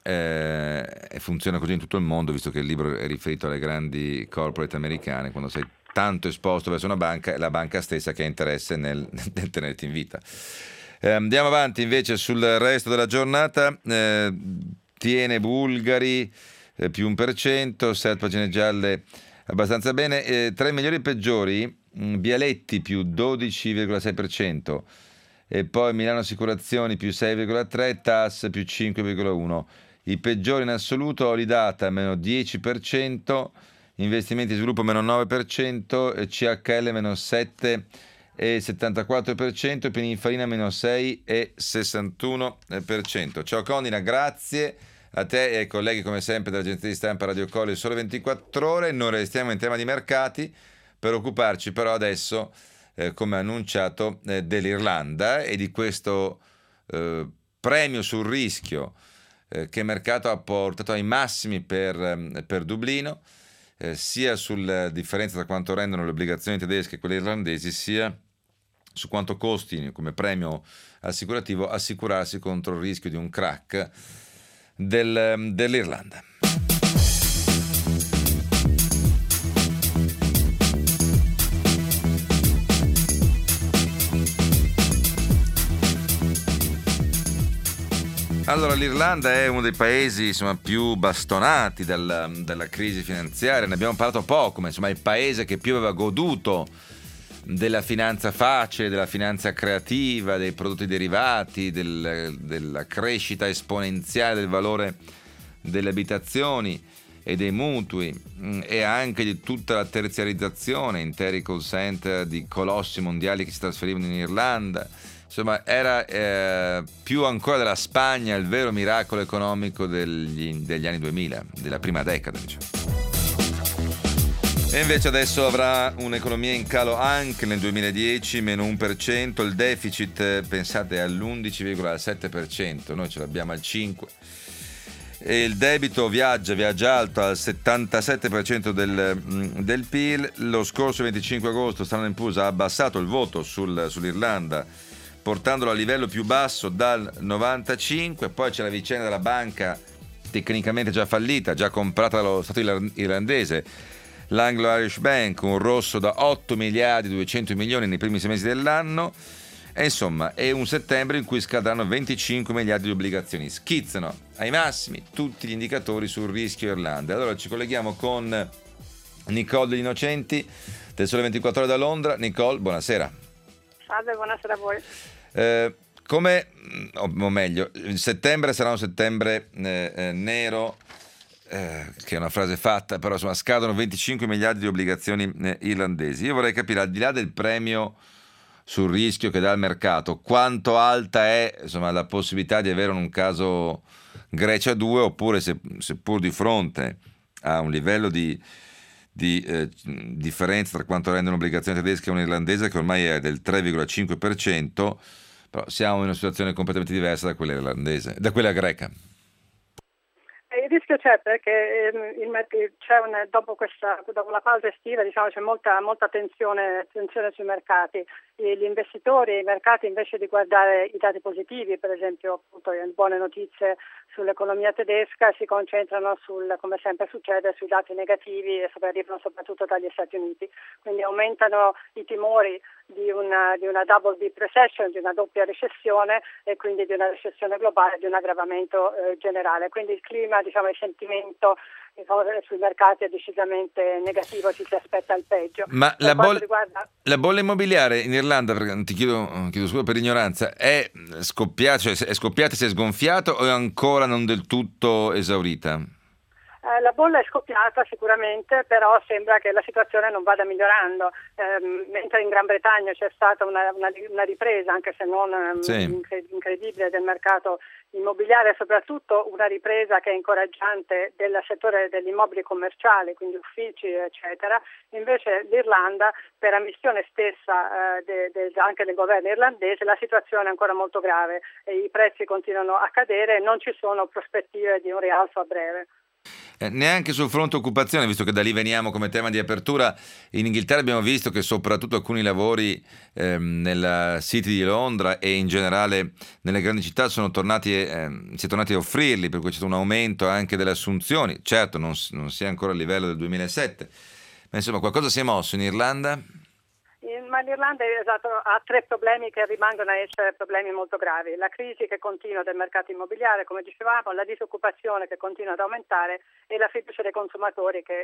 [SPEAKER 2] E funziona così in tutto il mondo, visto che il libro è riferito alle grandi corporate americane. Quando sei tanto esposto verso una banca, è la banca stessa che ha interesse nel tenerti in vita. Andiamo avanti invece sul resto della giornata. Tiene Bulgari più 1%, 7 pagine gialle abbastanza bene. Tra i migliori e peggiori, Bialetti più 12,6%, e poi Milano Assicurazioni più 6,3%, TAS più 5,1%. I peggiori in assoluto: Olidata meno 10%, Investimenti e Sviluppo meno 9%, CHL meno 7,74%, Pininfarina meno 6,61%. Ciao Condina, grazie a te e ai colleghi come sempre dell'agenzia di stampa Radio Colle Sole 24 Ore. Noi restiamo in tema di mercati per occuparci però adesso, come annunciato, dell'Irlanda e di questo premio sul rischio che il mercato ha portato ai massimi per Dublino, sia sulla differenza tra quanto rendono le obbligazioni tedesche e quelle irlandesi, sia su quanto costi come premio assicurativo assicurarsi contro il rischio di un crack dell'Irlanda. Allora, l'Irlanda è uno dei paesi insomma, più bastonati dalla crisi finanziaria, ne abbiamo parlato poco, ma insomma è il paese che più aveva goduto della finanza facile, della finanza creativa, dei prodotti derivati, della crescita esponenziale del valore delle abitazioni e dei mutui, e anche di tutta la terziarizzazione, interi call center di colossi mondiali che si trasferivano in Irlanda. Insomma, era più ancora della Spagna il vero miracolo economico degli anni 2000, della prima decada, diciamo. E invece adesso avrà un'economia in calo anche nel 2010, meno 1%, il deficit, pensate, è all'11,7%, noi ce l'abbiamo al 5%, e il debito viaggia alto al 77% del PIL. Lo scorso 25 agosto Standard & Poor's ha abbassato il voto sull'Irlanda, portandolo a livello più basso dal 95. Poi c'è la vicenda della banca tecnicamente già fallita, già comprata dallo Stato irlandese, l'Anglo-Irish Bank, un rosso da 8 miliardi 200 milioni nei primi 6 mesi dell'anno, e insomma è un settembre in cui scadranno 25 miliardi di obbligazioni. Schizzano ai massimi tutti gli indicatori sul rischio Irlanda. Allora ci colleghiamo con Nicole degli Innocenti del Sole 24 Ore da Londra. Nicole, buonasera.
[SPEAKER 8] Salve, buonasera a voi.
[SPEAKER 2] O meglio, il settembre sarà un settembre nero, che è una frase fatta, però insomma scadono 25 miliardi di obbligazioni irlandesi. Io vorrei capire, al di là del premio sul rischio che dà il mercato, quanto alta è insomma la possibilità di avere un caso Grecia 2, oppure seppur di fronte a un livello di differenza tra quanto rende un'obbligazione tedesca e un'irlandese che ormai è del 3,5%, però siamo in una situazione completamente diversa da quella irlandese, da quella greca.
[SPEAKER 8] Il rischio c'è perché dopo la pausa estiva, diciamo, c'è molta tensione sui mercati. Gli investitori e i mercati, invece di guardare i dati positivi, per esempio appunto le buone notizie sull'economia tedesca, si concentrano come sempre succede, sui dati negativi e arrivano soprattutto dagli Stati Uniti. Quindi aumentano i timori di una double dip recession, di una doppia recessione, e quindi di una recessione globale, di un aggravamento generale. Quindi il clima, diciamo, il sentimento sui mercati è decisamente negativo, ci si aspetta il peggio.
[SPEAKER 2] Ma la bolla immobiliare in Irlanda, ti chiedo scusa per ignoranza, è scoppiata, si è sgonfiata o è ancora non del tutto esaurita?
[SPEAKER 8] La bolla è scoppiata sicuramente, però sembra che la situazione non vada migliorando, mentre in Gran Bretagna c'è stata una ripresa, anche se non incredibile, del mercato immobiliare, soprattutto una ripresa che è incoraggiante del settore degli immobili commerciali, quindi uffici eccetera. Invece l'Irlanda, per ammissione stessa anche del governo irlandese, la situazione è ancora molto grave e i prezzi continuano a cadere e non ci sono prospettive di un rialzo a breve.
[SPEAKER 2] Neanche sul fronte occupazione, visto che da lì veniamo come tema di apertura. In Inghilterra abbiamo visto che soprattutto alcuni lavori nella City di Londra e in generale nelle grandi città si è tornati a offrirli, per cui c'è stato un aumento anche delle assunzioni. Certo non si è ancora a livello del 2007, ma insomma qualcosa si è mosso in Irlanda?
[SPEAKER 8] Ma l'Irlanda ha tre problemi che rimangono a essere problemi molto gravi: la crisi che continua del mercato immobiliare, come dicevamo, la disoccupazione che continua ad aumentare e la fiducia dei consumatori che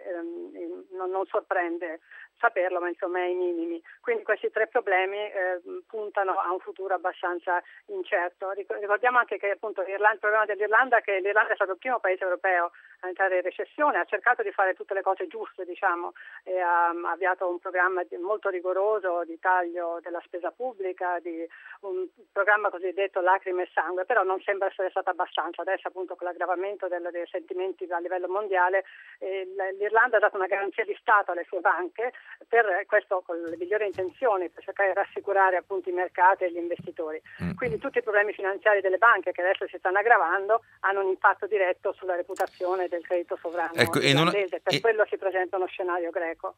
[SPEAKER 8] non sorprende saperlo, ma insomma è ai minimi. Quindi questi tre problemi puntano a un futuro abbastanza incerto. Ricordiamo anche che appunto il problema dell'Irlanda è che l'Irlanda è stato il primo paese europeo a entrare in recessione, ha cercato di fare tutte le cose giuste, diciamo, e ha avviato un programma molto rigoroso di taglio della spesa pubblica, di un programma cosiddetto lacrime e sangue, però non sembra essere stato abbastanza. Adesso appunto con l'aggravamento dei sentimenti a livello mondiale, l'Irlanda ha dato una garanzia di Stato alle sue banche, per questo con le migliori intenzioni, per cercare di rassicurare appunto i mercati e gli investitori. Quindi tutti i problemi finanziari delle banche che adesso si stanno aggravando hanno un impatto diretto sulla reputazione del credito sovrano irlandese, per quello si presenta uno scenario greco.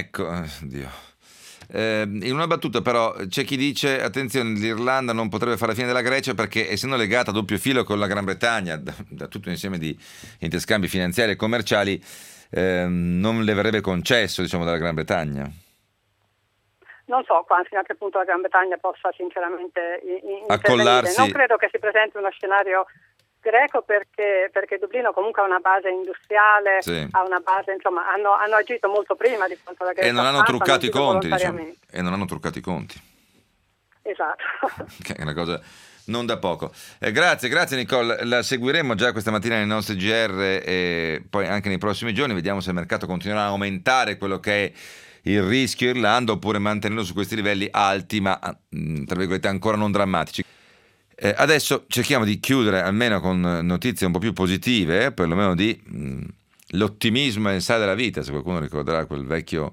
[SPEAKER 2] In una battuta però c'è chi dice: attenzione, l'Irlanda non potrebbe fare la fine della Grecia perché, essendo legata a doppio filo con la Gran Bretagna da tutto un insieme di interscambi finanziari e commerciali, non le verrebbe concesso, diciamo, dalla Gran Bretagna.
[SPEAKER 8] Non so fino a che punto la Gran Bretagna possa sinceramente
[SPEAKER 2] accollarsi.
[SPEAKER 8] Non credo che si presenti uno scenario greco perché Dublino comunque ha una base industriale,
[SPEAKER 2] sì,
[SPEAKER 8] ha una base, insomma, hanno agito molto prima di quanto la Grecia
[SPEAKER 2] e non hanno
[SPEAKER 8] fatta,
[SPEAKER 2] truccato i
[SPEAKER 8] agito
[SPEAKER 2] conti, diciamo,
[SPEAKER 8] volontariamente.
[SPEAKER 2] e non hanno truccato i conti,
[SPEAKER 8] Esatto.
[SPEAKER 2] che è una cosa non da poco. Grazie Nicole, la seguiremo già questa mattina nei nostri GR e poi anche nei prossimi giorni, vediamo se il mercato continuerà a aumentare quello che è il rischio Irlanda oppure mantenerlo su questi livelli alti ma tra virgolette ancora non drammatici. Adesso cerchiamo di chiudere almeno con notizie un po' più positive, perlomeno di l'ottimismo e il sale della vita, se qualcuno ricorderà quella vecchia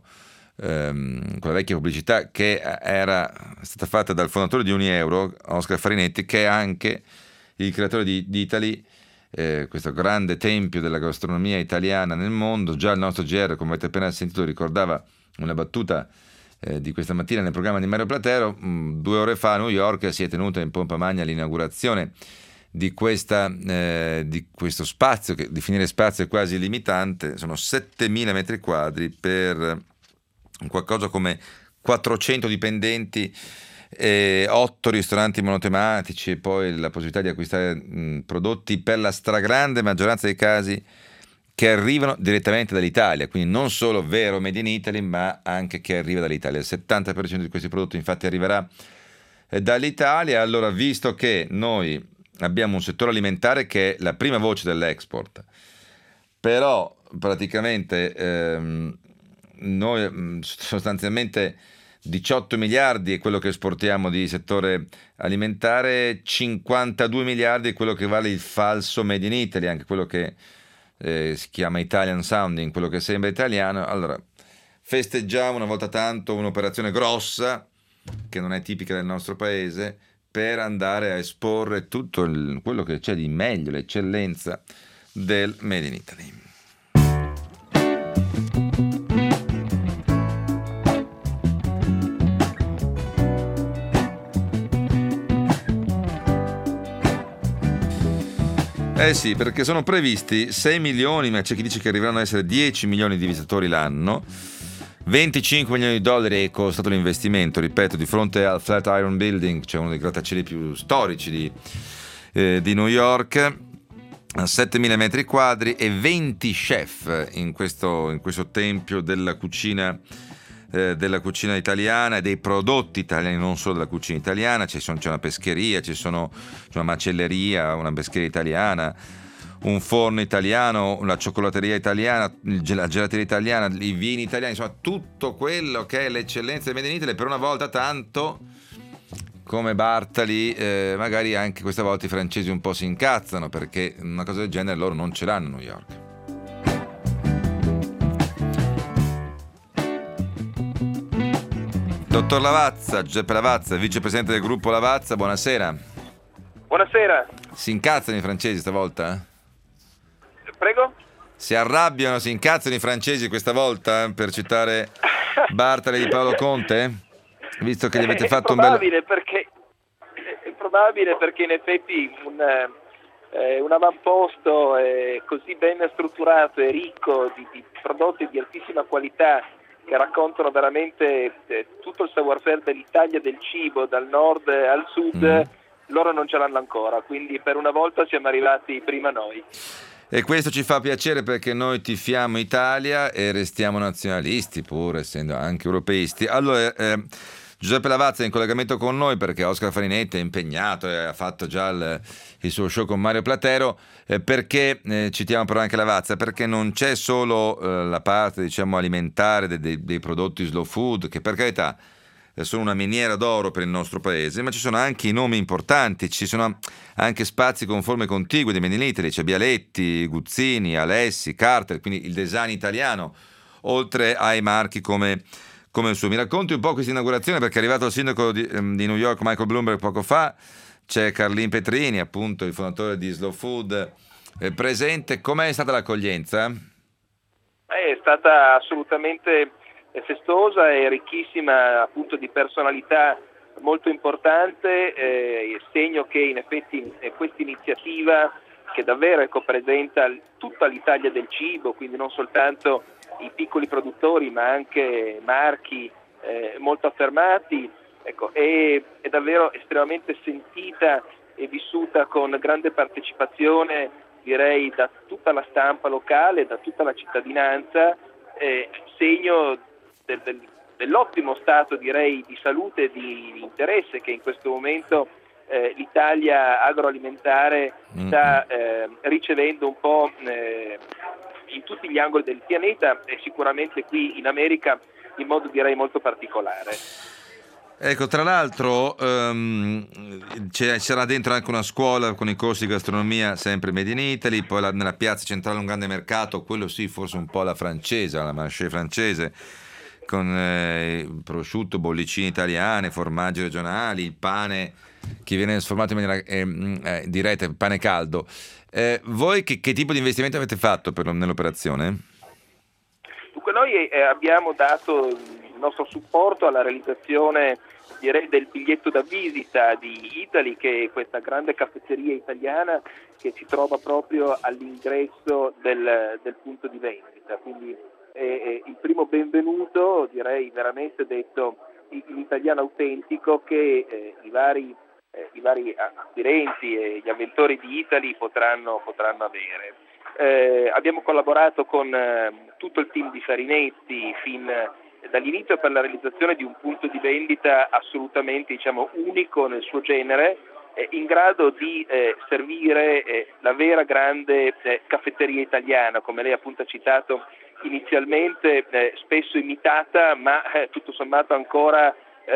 [SPEAKER 2] pubblicità che era stata fatta dal fondatore di Unieuro, Oscar Farinetti, che è anche il creatore di Italy, questo grande tempio della gastronomia italiana nel mondo. Già il nostro GR, come avete appena sentito, ricordava una battuta di questa mattina nel programma di Mario Platero. 2 ore fa a New York si è tenuta in pompa magna l'inaugurazione di questo spazio, che definire spazio è quasi limitante. Sono 7.000 metri quadri per qualcosa come 400 dipendenti, 8 ristoranti monotematici e poi la possibilità di acquistare prodotti per la stragrande maggioranza dei casi che arrivano direttamente dall'Italia, quindi non solo vero made in Italy, ma anche che arriva dall'Italia. Il 70% di questi prodotti infatti arriverà dall'Italia. Allora, visto che noi abbiamo un settore alimentare che è la prima voce dell'export, però praticamente noi sostanzialmente 18 miliardi è quello che esportiamo di settore alimentare, 52 miliardi è quello che vale il falso made in Italy, anche quello che si chiama Italian sounding, quello che sembra italiano. Allora festeggiamo una volta tanto un'operazione grossa che non è tipica del nostro paese per andare a esporre tutto quello che c'è di meglio, l'eccellenza del made in Italy. Sì, perché sono previsti 6 milioni, ma c'è chi dice che arriveranno ad essere 10 milioni di visitatori l'anno. 25 milioni di dollari è costato l'investimento, ripeto, di fronte al Flatiron Building, cioè uno dei grattacieli più storici di New York, 7.000 metri quadri e 20 chef in questo tempio della cucina italiana e dei prodotti italiani, non solo della cucina italiana. C'è una pescheria, c'è una macelleria, una pescheria italiana, un forno italiano, la cioccolateria italiana, la gelateria italiana, i vini italiani, insomma tutto quello che è l'eccellenza del Made in Italy. Per una volta tanto, come Bartali, magari anche questa volta i francesi un po' si incazzano, perché una cosa del genere loro non ce l'hanno a New York. Dottor Lavazza, Giuseppe Lavazza, vicepresidente del gruppo Lavazza, buonasera.
[SPEAKER 9] Buonasera.
[SPEAKER 2] Si incazzano i francesi stavolta?
[SPEAKER 9] Prego?
[SPEAKER 2] Si arrabbiano, si incazzano i francesi questa volta, per citare Bartali di Paolo Conte? Visto che gli avete fatto un bel...
[SPEAKER 9] È probabile perché in effetti un avamposto così ben strutturato e ricco di prodotti di altissima qualità che raccontano veramente tutto il savoir-faire dell'Italia del cibo, dal nord al sud, loro non ce l'hanno ancora, quindi per una volta siamo arrivati prima noi.
[SPEAKER 2] E questo ci fa piacere perché noi tifiamo Italia e restiamo nazionalisti, pur essendo anche europeisti. Allora, Giuseppe Lavazza è in collegamento con noi perché Oscar Farinetti è impegnato e ha fatto già il suo show con Mario Platero. Perché citiamo però anche Lavazza? Perché non c'è solo la parte, diciamo, alimentare dei prodotti slow food, che per carità sono una miniera d'oro per il nostro paese, ma ci sono anche i nomi importanti, ci sono anche spazi con forme contigue di Made in Italy, c'è Bialetti, Guzzini, Alessi, Carter, quindi il design italiano, oltre ai marchi come il suo. Mi racconti un po' questa inaugurazione, perché è arrivato il sindaco di New York, Michael Bloomberg, poco fa, c'è Carlin Petrini, appunto il fondatore di Slow Food, presente. Com'è stata l'accoglienza?
[SPEAKER 9] È stata assolutamente festosa e ricchissima, appunto, di personalità molto importante, segno che in effetti questa iniziativa, che davvero presenta tutta l'Italia del cibo, quindi non soltanto i piccoli produttori ma anche marchi molto affermati, è davvero estremamente sentita e vissuta con grande partecipazione, direi, da tutta la stampa locale, da tutta la cittadinanza, segno dell'ottimo stato, direi, di salute e di interesse che in questo momento l'Italia agroalimentare sta ricevendo un po' in tutti gli angoli del pianeta e sicuramente qui in America in modo, direi, molto particolare.
[SPEAKER 2] Ecco, tra l'altro sarà dentro anche una scuola con i corsi di gastronomia sempre Made in Italy, poi nella piazza centrale un grande mercato, quello sì, forse un po' la francese, la marché francese, con prosciutto, bollicine italiane, formaggi regionali, il pane che viene sformato in maniera diretta, il pane caldo. Voi che tipo di investimento avete fatto nell'operazione?
[SPEAKER 9] Dunque noi abbiamo dato il nostro supporto alla realizzazione, direi, del biglietto da visita di Italy, che è questa grande caffetteria italiana che si trova proprio all'ingresso del punto di vendita, quindi il primo benvenuto, direi, veramente detto in italiano autentico, che i vari acquirenti e gli avventori di Italy potranno avere. Abbiamo collaborato con tutto il team di Farinetti fin dall'inizio per la realizzazione di un punto di vendita assolutamente, diciamo, unico nel suo genere, in grado di servire la vera grande caffetteria italiana, come lei appunto ha citato inizialmente, spesso imitata, ma tutto sommato ancora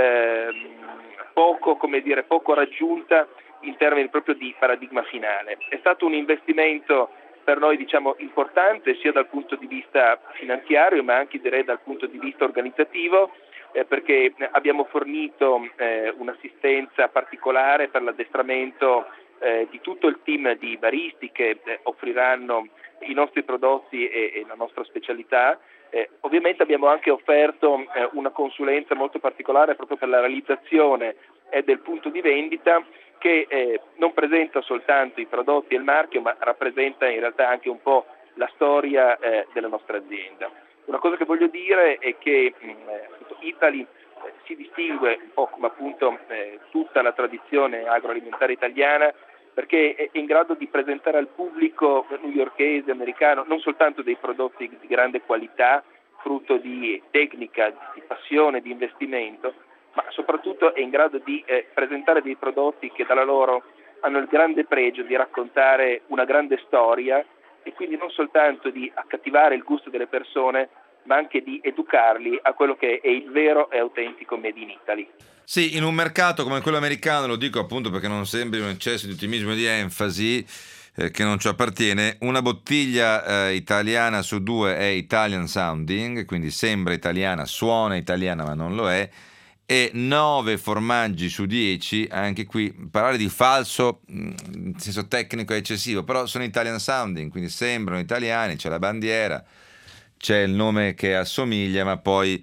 [SPEAKER 9] poco raggiunta in termini proprio di paradigma finale. È stato un investimento per noi, diciamo, importante sia dal punto di vista finanziario ma anche, direi, dal punto di vista organizzativo, perché abbiamo fornito un'assistenza particolare per l'addestramento di tutto il team di baristi che offriranno i nostri prodotti e la nostra specialità. Ovviamente abbiamo anche offerto una consulenza molto particolare proprio per la realizzazione del punto di vendita, che non presenta soltanto i prodotti e il marchio, ma rappresenta in realtà anche un po' la storia della nostra azienda. Una cosa che voglio dire è che Italy si distingue un po' come appunto tutta la tradizione agroalimentare italiana, perché è in grado di presentare al pubblico newyorkese, americano, non soltanto dei prodotti di grande qualità, frutto di tecnica, di passione, di investimento, ma soprattutto è in grado di presentare dei prodotti che dalla loro hanno il grande pregio di raccontare una grande storia e quindi non soltanto di accattivare il gusto delle persone, ma anche di educarli a quello che è il vero e autentico Made in Italy.
[SPEAKER 2] Sì, in un mercato come quello americano, lo dico appunto perché non sembri un eccesso di ottimismo e di enfasi che non ci appartiene, una bottiglia italiana su due è Italian sounding, quindi sembra italiana, suona italiana ma non lo è, e 9 formaggi su 10, anche qui parlare di falso in senso tecnico è eccessivo, però sono Italian sounding, quindi sembrano italiani, c'è la bandiera, c'è il nome che assomiglia, ma poi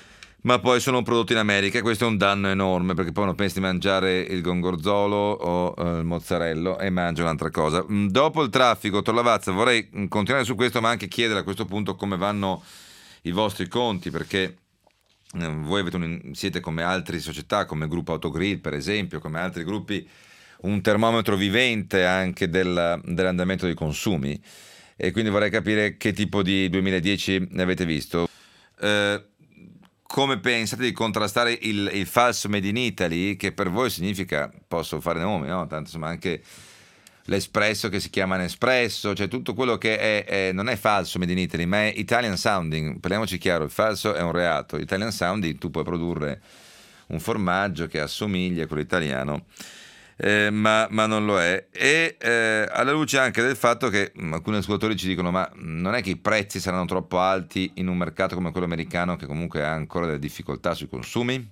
[SPEAKER 2] sono prodotti in America, e questo è un danno enorme, perché poi uno pensa di mangiare il gorgonzolo o il mozzarella e mangia un'altra cosa. Dopo il traffico, Torlavazza, vorrei continuare su questo, ma anche chiedere a questo punto come vanno i vostri conti, perché voi siete come altre società, come il gruppo Autogrill per esempio, come altri gruppi, un termometro vivente anche dell'andamento dei consumi, e quindi vorrei capire che tipo di 2010 ne avete visto. Come pensate di contrastare il falso Made in Italy, che per voi significa, posso fare nomi, no? Tanto insomma anche l'espresso che si chiama Nespresso, cioè tutto quello che non è falso Made in Italy, ma è Italian sounding. Parliamoci chiaro, il falso è un reato, Italian sounding tu puoi produrre un formaggio che assomiglia a quello italiano, ma non lo è, e alla luce anche del fatto che alcuni ascoltatori ci dicono ma non è che i prezzi saranno troppo alti in un mercato come quello americano, che comunque ha ancora delle difficoltà sui consumi?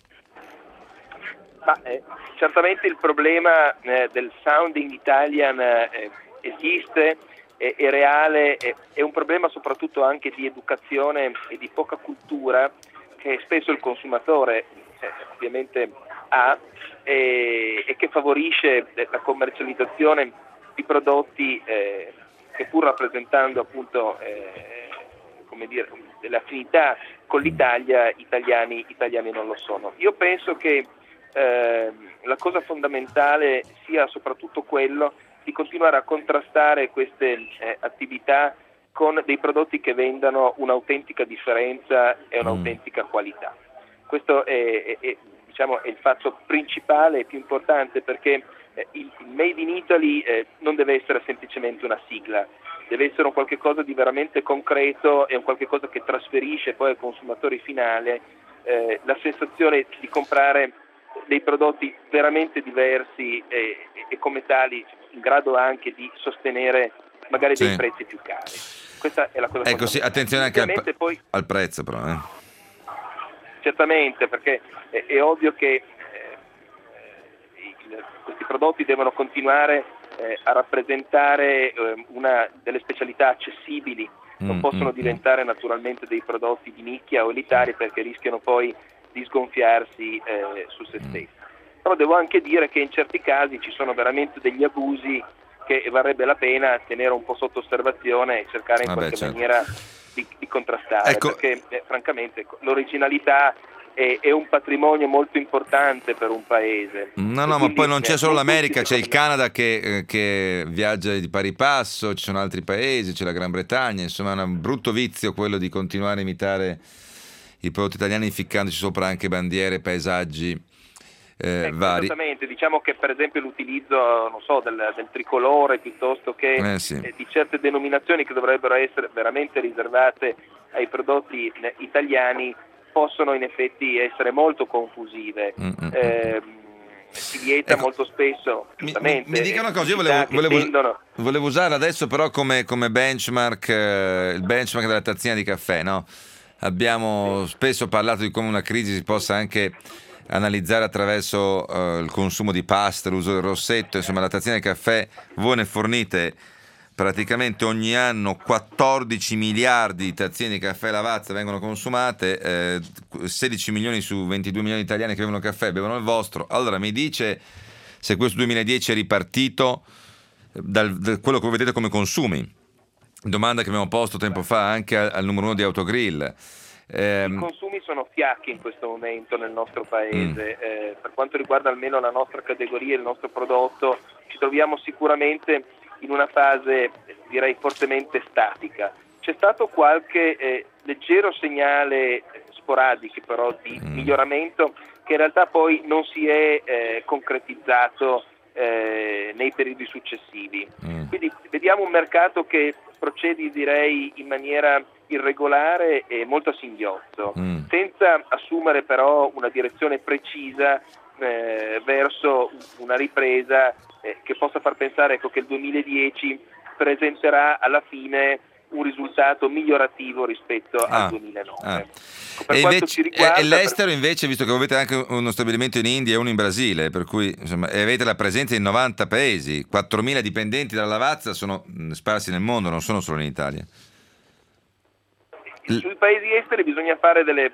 [SPEAKER 9] Certamente il problema del sounding Italian esiste, è reale, è un problema soprattutto anche di educazione e di poca cultura che spesso il consumatore ovviamente ha, e che favorisce la commercializzazione di prodotti che, pur rappresentando appunto delle affinità con l'Italia, italiani non lo sono. Io penso che la cosa fondamentale sia soprattutto quello di continuare a contrastare queste attività con dei prodotti che vendano un'autentica differenza e un'autentica qualità. Questo è il fatto principale e più importante, perché il Made in Italy non deve essere semplicemente una sigla, deve essere un qualche cosa di veramente concreto e un qualche cosa che trasferisce poi al consumatore finale la sensazione di comprare dei prodotti veramente diversi e come tali in grado anche di sostenere magari dei prezzi più cari. Questa è la cosa fondamentale.
[SPEAKER 2] Sì, attenzione anche al prezzo però.
[SPEAKER 9] Certamente, perché è ovvio che questi prodotti devono continuare a rappresentare una delle specialità accessibili, non possono diventare naturalmente dei prodotti di nicchia o elitari, perché rischiano poi di sgonfiarsi su se stessi. Però devo anche dire che in certi casi ci sono veramente degli abusi che varrebbe la pena tenere un po' sotto osservazione e cercare in qualche maniera di contrastare, perché francamente l'originalità è un patrimonio molto importante per un paese.
[SPEAKER 2] Ma poi non c'è solo l'America, c'è il Canada che viaggia di pari passo, ci sono altri paesi, c'è la Gran Bretagna, insomma è un brutto vizio quello di continuare a imitare i prodotti italiani ficcandoci sopra anche bandiere, paesaggi vari.
[SPEAKER 9] Esattamente, diciamo che per esempio l'utilizzo del tricolore piuttosto che di certe denominazioni che dovrebbero essere veramente riservate ai prodotti italiani possono in effetti essere molto confusive. Si vieta molto spesso.
[SPEAKER 2] Mi dica una cosa, io volevo usare adesso però come benchmark il benchmark della tazzina di caffè, no? Abbiamo spesso parlato di come una crisi si possa anche analizzare attraverso il consumo di pasta, l'uso del rossetto, insomma la tazzina di caffè voi ne fornite praticamente ogni anno 14 miliardi di tazzine di caffè Lavazza vengono consumate, 16 milioni su 22 milioni di italiani che bevono caffè bevono il vostro. Allora mi dice se questo 2010 è ripartito da quello che voi vedete come consumi. Domanda che abbiamo posto tempo fa anche al numero 1 di Autogrill.
[SPEAKER 9] I consumi sono fiacchi in questo momento nel nostro paese, per quanto riguarda almeno la nostra categoria e il nostro prodotto ci troviamo sicuramente in una fase direi fortemente statica. C'è stato qualche leggero segnale sporadico però di miglioramento che in realtà poi non si è concretizzato nei periodi successivi. Quindi vediamo un mercato che procede direi in maniera irregolare e molto a singhiozzo, senza assumere però una direzione precisa verso una ripresa che possa far pensare che il 2010 presenterà alla fine un risultato migliorativo rispetto al 2009. Per
[SPEAKER 2] e,
[SPEAKER 9] quanto
[SPEAKER 2] invece,
[SPEAKER 9] ci riguarda,
[SPEAKER 2] e l'estero invece, visto che avete anche uno stabilimento in India e uno in Brasile, per cui insomma, avete la presenza in 90 paesi, 4.000 dipendenti dalla Lavazza sono sparsi nel mondo, non sono solo in Italia.
[SPEAKER 9] Sui paesi esteri bisogna fare delle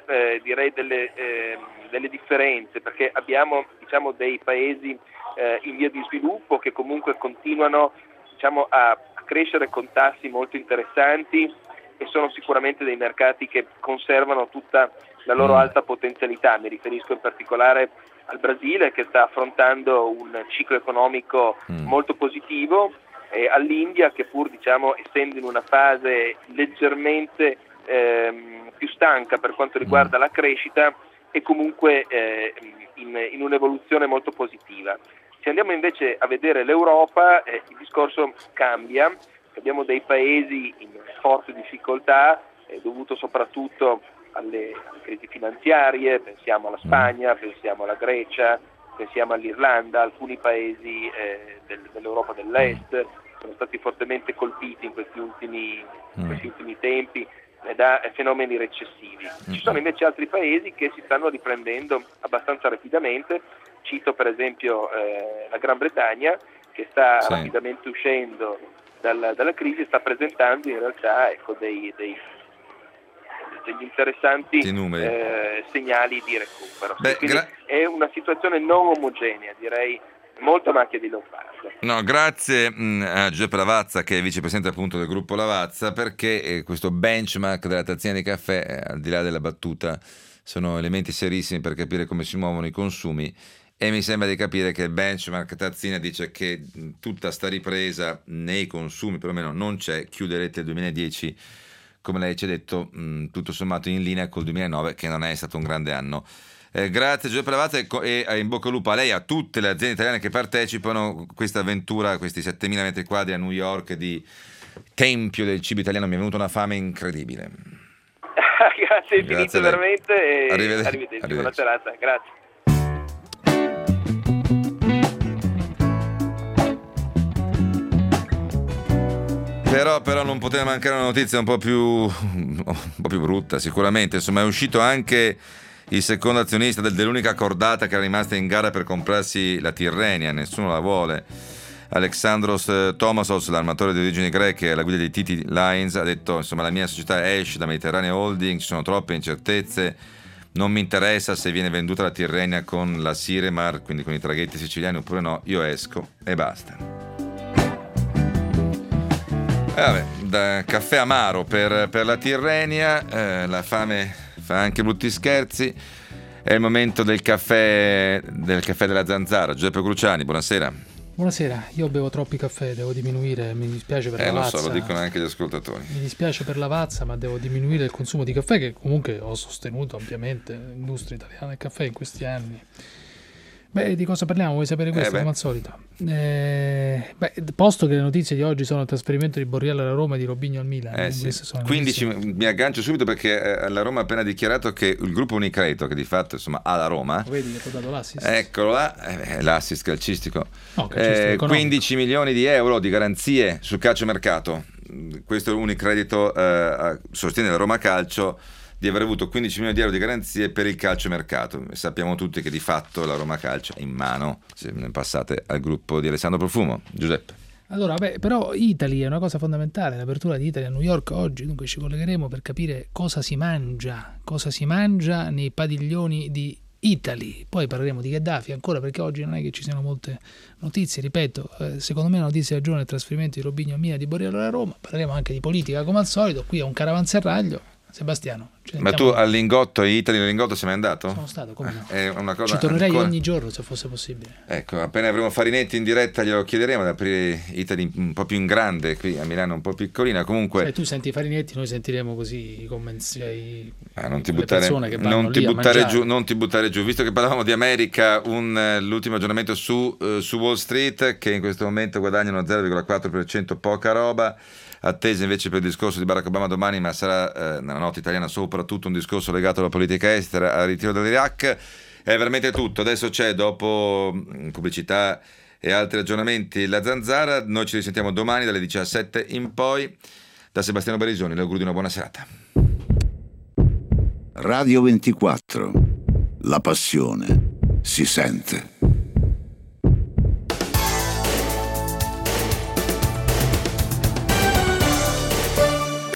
[SPEAKER 9] differenze, perché abbiamo dei paesi in via di sviluppo che comunque continuano a crescere con tassi molto interessanti e sono sicuramente dei mercati che conservano tutta la loro alta potenzialità. Mi riferisco in particolare al Brasile, che sta affrontando un ciclo economico molto positivo, e all'India, che pur essendo in una fase leggermente più stanca per quanto riguarda la crescita, è comunque in un'evoluzione molto positiva. Se andiamo invece a vedere l'Europa, il discorso cambia. Abbiamo dei paesi in forte difficoltà, dovuto soprattutto alle crisi finanziarie, pensiamo alla Spagna, pensiamo alla Grecia, pensiamo all'Irlanda, alcuni paesi dell'Europa dell'Est sono stati fortemente colpiti in questi ultimi tempi da fenomeni recessivi. Ci sono invece altri paesi che si stanno riprendendo abbastanza rapidamente. Cito per esempio la Gran Bretagna, che sta rapidamente uscendo dalla crisi e sta presentando in realtà degli interessanti segnali di recupero. Quindi è una situazione non omogenea, direi molta macchia di leopardo.
[SPEAKER 2] No, grazie a Giuseppe Lavazza, che è vicepresidente appunto del gruppo Lavazza, perché questo benchmark della tazzina di caffè, al di là della battuta, sono elementi serissimi per capire come si muovono i consumi e mi sembra di capire che il benchmark tazzina dice che tutta sta ripresa nei consumi perlomeno non c'è, chiuderete il 2010 come lei ci ha detto tutto sommato in linea col 2009 che non è stato un grande anno. Grazie Giuseppe Lavazza e in bocca al lupo a lei e a tutte le aziende italiane che partecipano a questa avventura, questi 7.000 metri quadri a New York di tempio del cibo italiano. Mi è venuta una fame incredibile.
[SPEAKER 9] Grazie infinite veramente e
[SPEAKER 2] arrivederci.
[SPEAKER 9] Buona serata, grazie.
[SPEAKER 2] Però non poteva mancare una notizia un po' più brutta sicuramente. Insomma, è uscito anche il secondo azionista dell'unica cordata che era rimasta in gara per comprarsi la Tirrenia, nessuno la vuole. Alexandros Tomasos, l'armatore di origini greche alla guida di TT Lines, ha detto: insomma, la mia società esce da Mediterranea Holding, ci sono troppe incertezze, non mi interessa se viene venduta la Tirrenia con la Siremar, quindi con i traghetti siciliani oppure no, io esco e basta. Vabbè, da caffè amaro per la Tirrenia, la fame fa anche brutti scherzi. È il momento del caffè della Zanzara. Giuseppe Cruciani, buonasera.
[SPEAKER 10] Buonasera, io bevo troppi caffè, devo diminuire, mi dispiace per la Lavazza.
[SPEAKER 2] Lo so, lo dicono anche gli ascoltatori.
[SPEAKER 10] Mi dispiace per la Lavazza, ma devo diminuire il consumo di caffè, che comunque ho sostenuto ampiamente l'industria italiana del caffè in questi anni. Beh, di cosa parliamo? Vuoi sapere questo come al solito? Posto che le notizie di oggi sono il trasferimento di Borriello alla Roma e di Robinho al Milan.
[SPEAKER 2] Sì. 15, mi aggancio subito perché la Roma ha appena dichiarato che il gruppo Unicredito, che di fatto insomma ha la Roma,
[SPEAKER 10] vedi che ti ho dato l'assist?
[SPEAKER 2] Eccolo là, l'assist calcistico, 15 milioni di euro di garanzie sul calciomercato. Questo Unicredito sostiene la Roma Calcio di aver avuto 15 milioni di euro di garanzie per il calciomercato. Sappiamo tutti che di fatto la Roma Calcio è in mano, se ne passate al gruppo di Alessandro Profumo. Giuseppe.
[SPEAKER 10] Allora, però Italy è una cosa fondamentale, l'apertura di Italy a New York oggi, dunque ci collegheremo per capire cosa si mangia nei padiglioni di Italy. Poi parleremo di Gheddafi ancora, perché oggi non è che ci siano molte notizie, ripeto, secondo me la notizia del giorno è il trasferimento di Robinho a Milan, di Borriello alla Roma. Parleremo anche di politica come al solito, qui è un caravanserraglio. Sebastiano,
[SPEAKER 2] ma tu all'Lingotto, Italy all'Lingotto sei mai andato?
[SPEAKER 10] Sono stato, come no?
[SPEAKER 2] È una cosa,
[SPEAKER 10] ci tornerei ogni giorno se fosse possibile.
[SPEAKER 2] Ecco, appena avremo Farinetti in diretta glielo chiederemo di aprire Italy un po' più in grande, qui a Milano un po' piccolina. Comunque
[SPEAKER 10] se tu senti Farinetti, noi sentiremo così i commenti,
[SPEAKER 2] non ti buttare giù, visto che parlavamo di America, l'ultimo aggiornamento su Wall Street, che in questo momento guadagnano 0,4%, poca roba. Attesa invece per il discorso di Barack Obama domani, ma sarà nella notte italiana soprattutto un discorso legato alla politica estera, al ritiro dall'Iraq. È veramente tutto. Adesso c'è, dopo pubblicità e altri aggiornamenti, la Zanzara. Noi ci risentiamo domani dalle 17 in poi. Da Sebastiano Barisoni le auguro di una buona serata.
[SPEAKER 11] Radio 24. La passione si sente.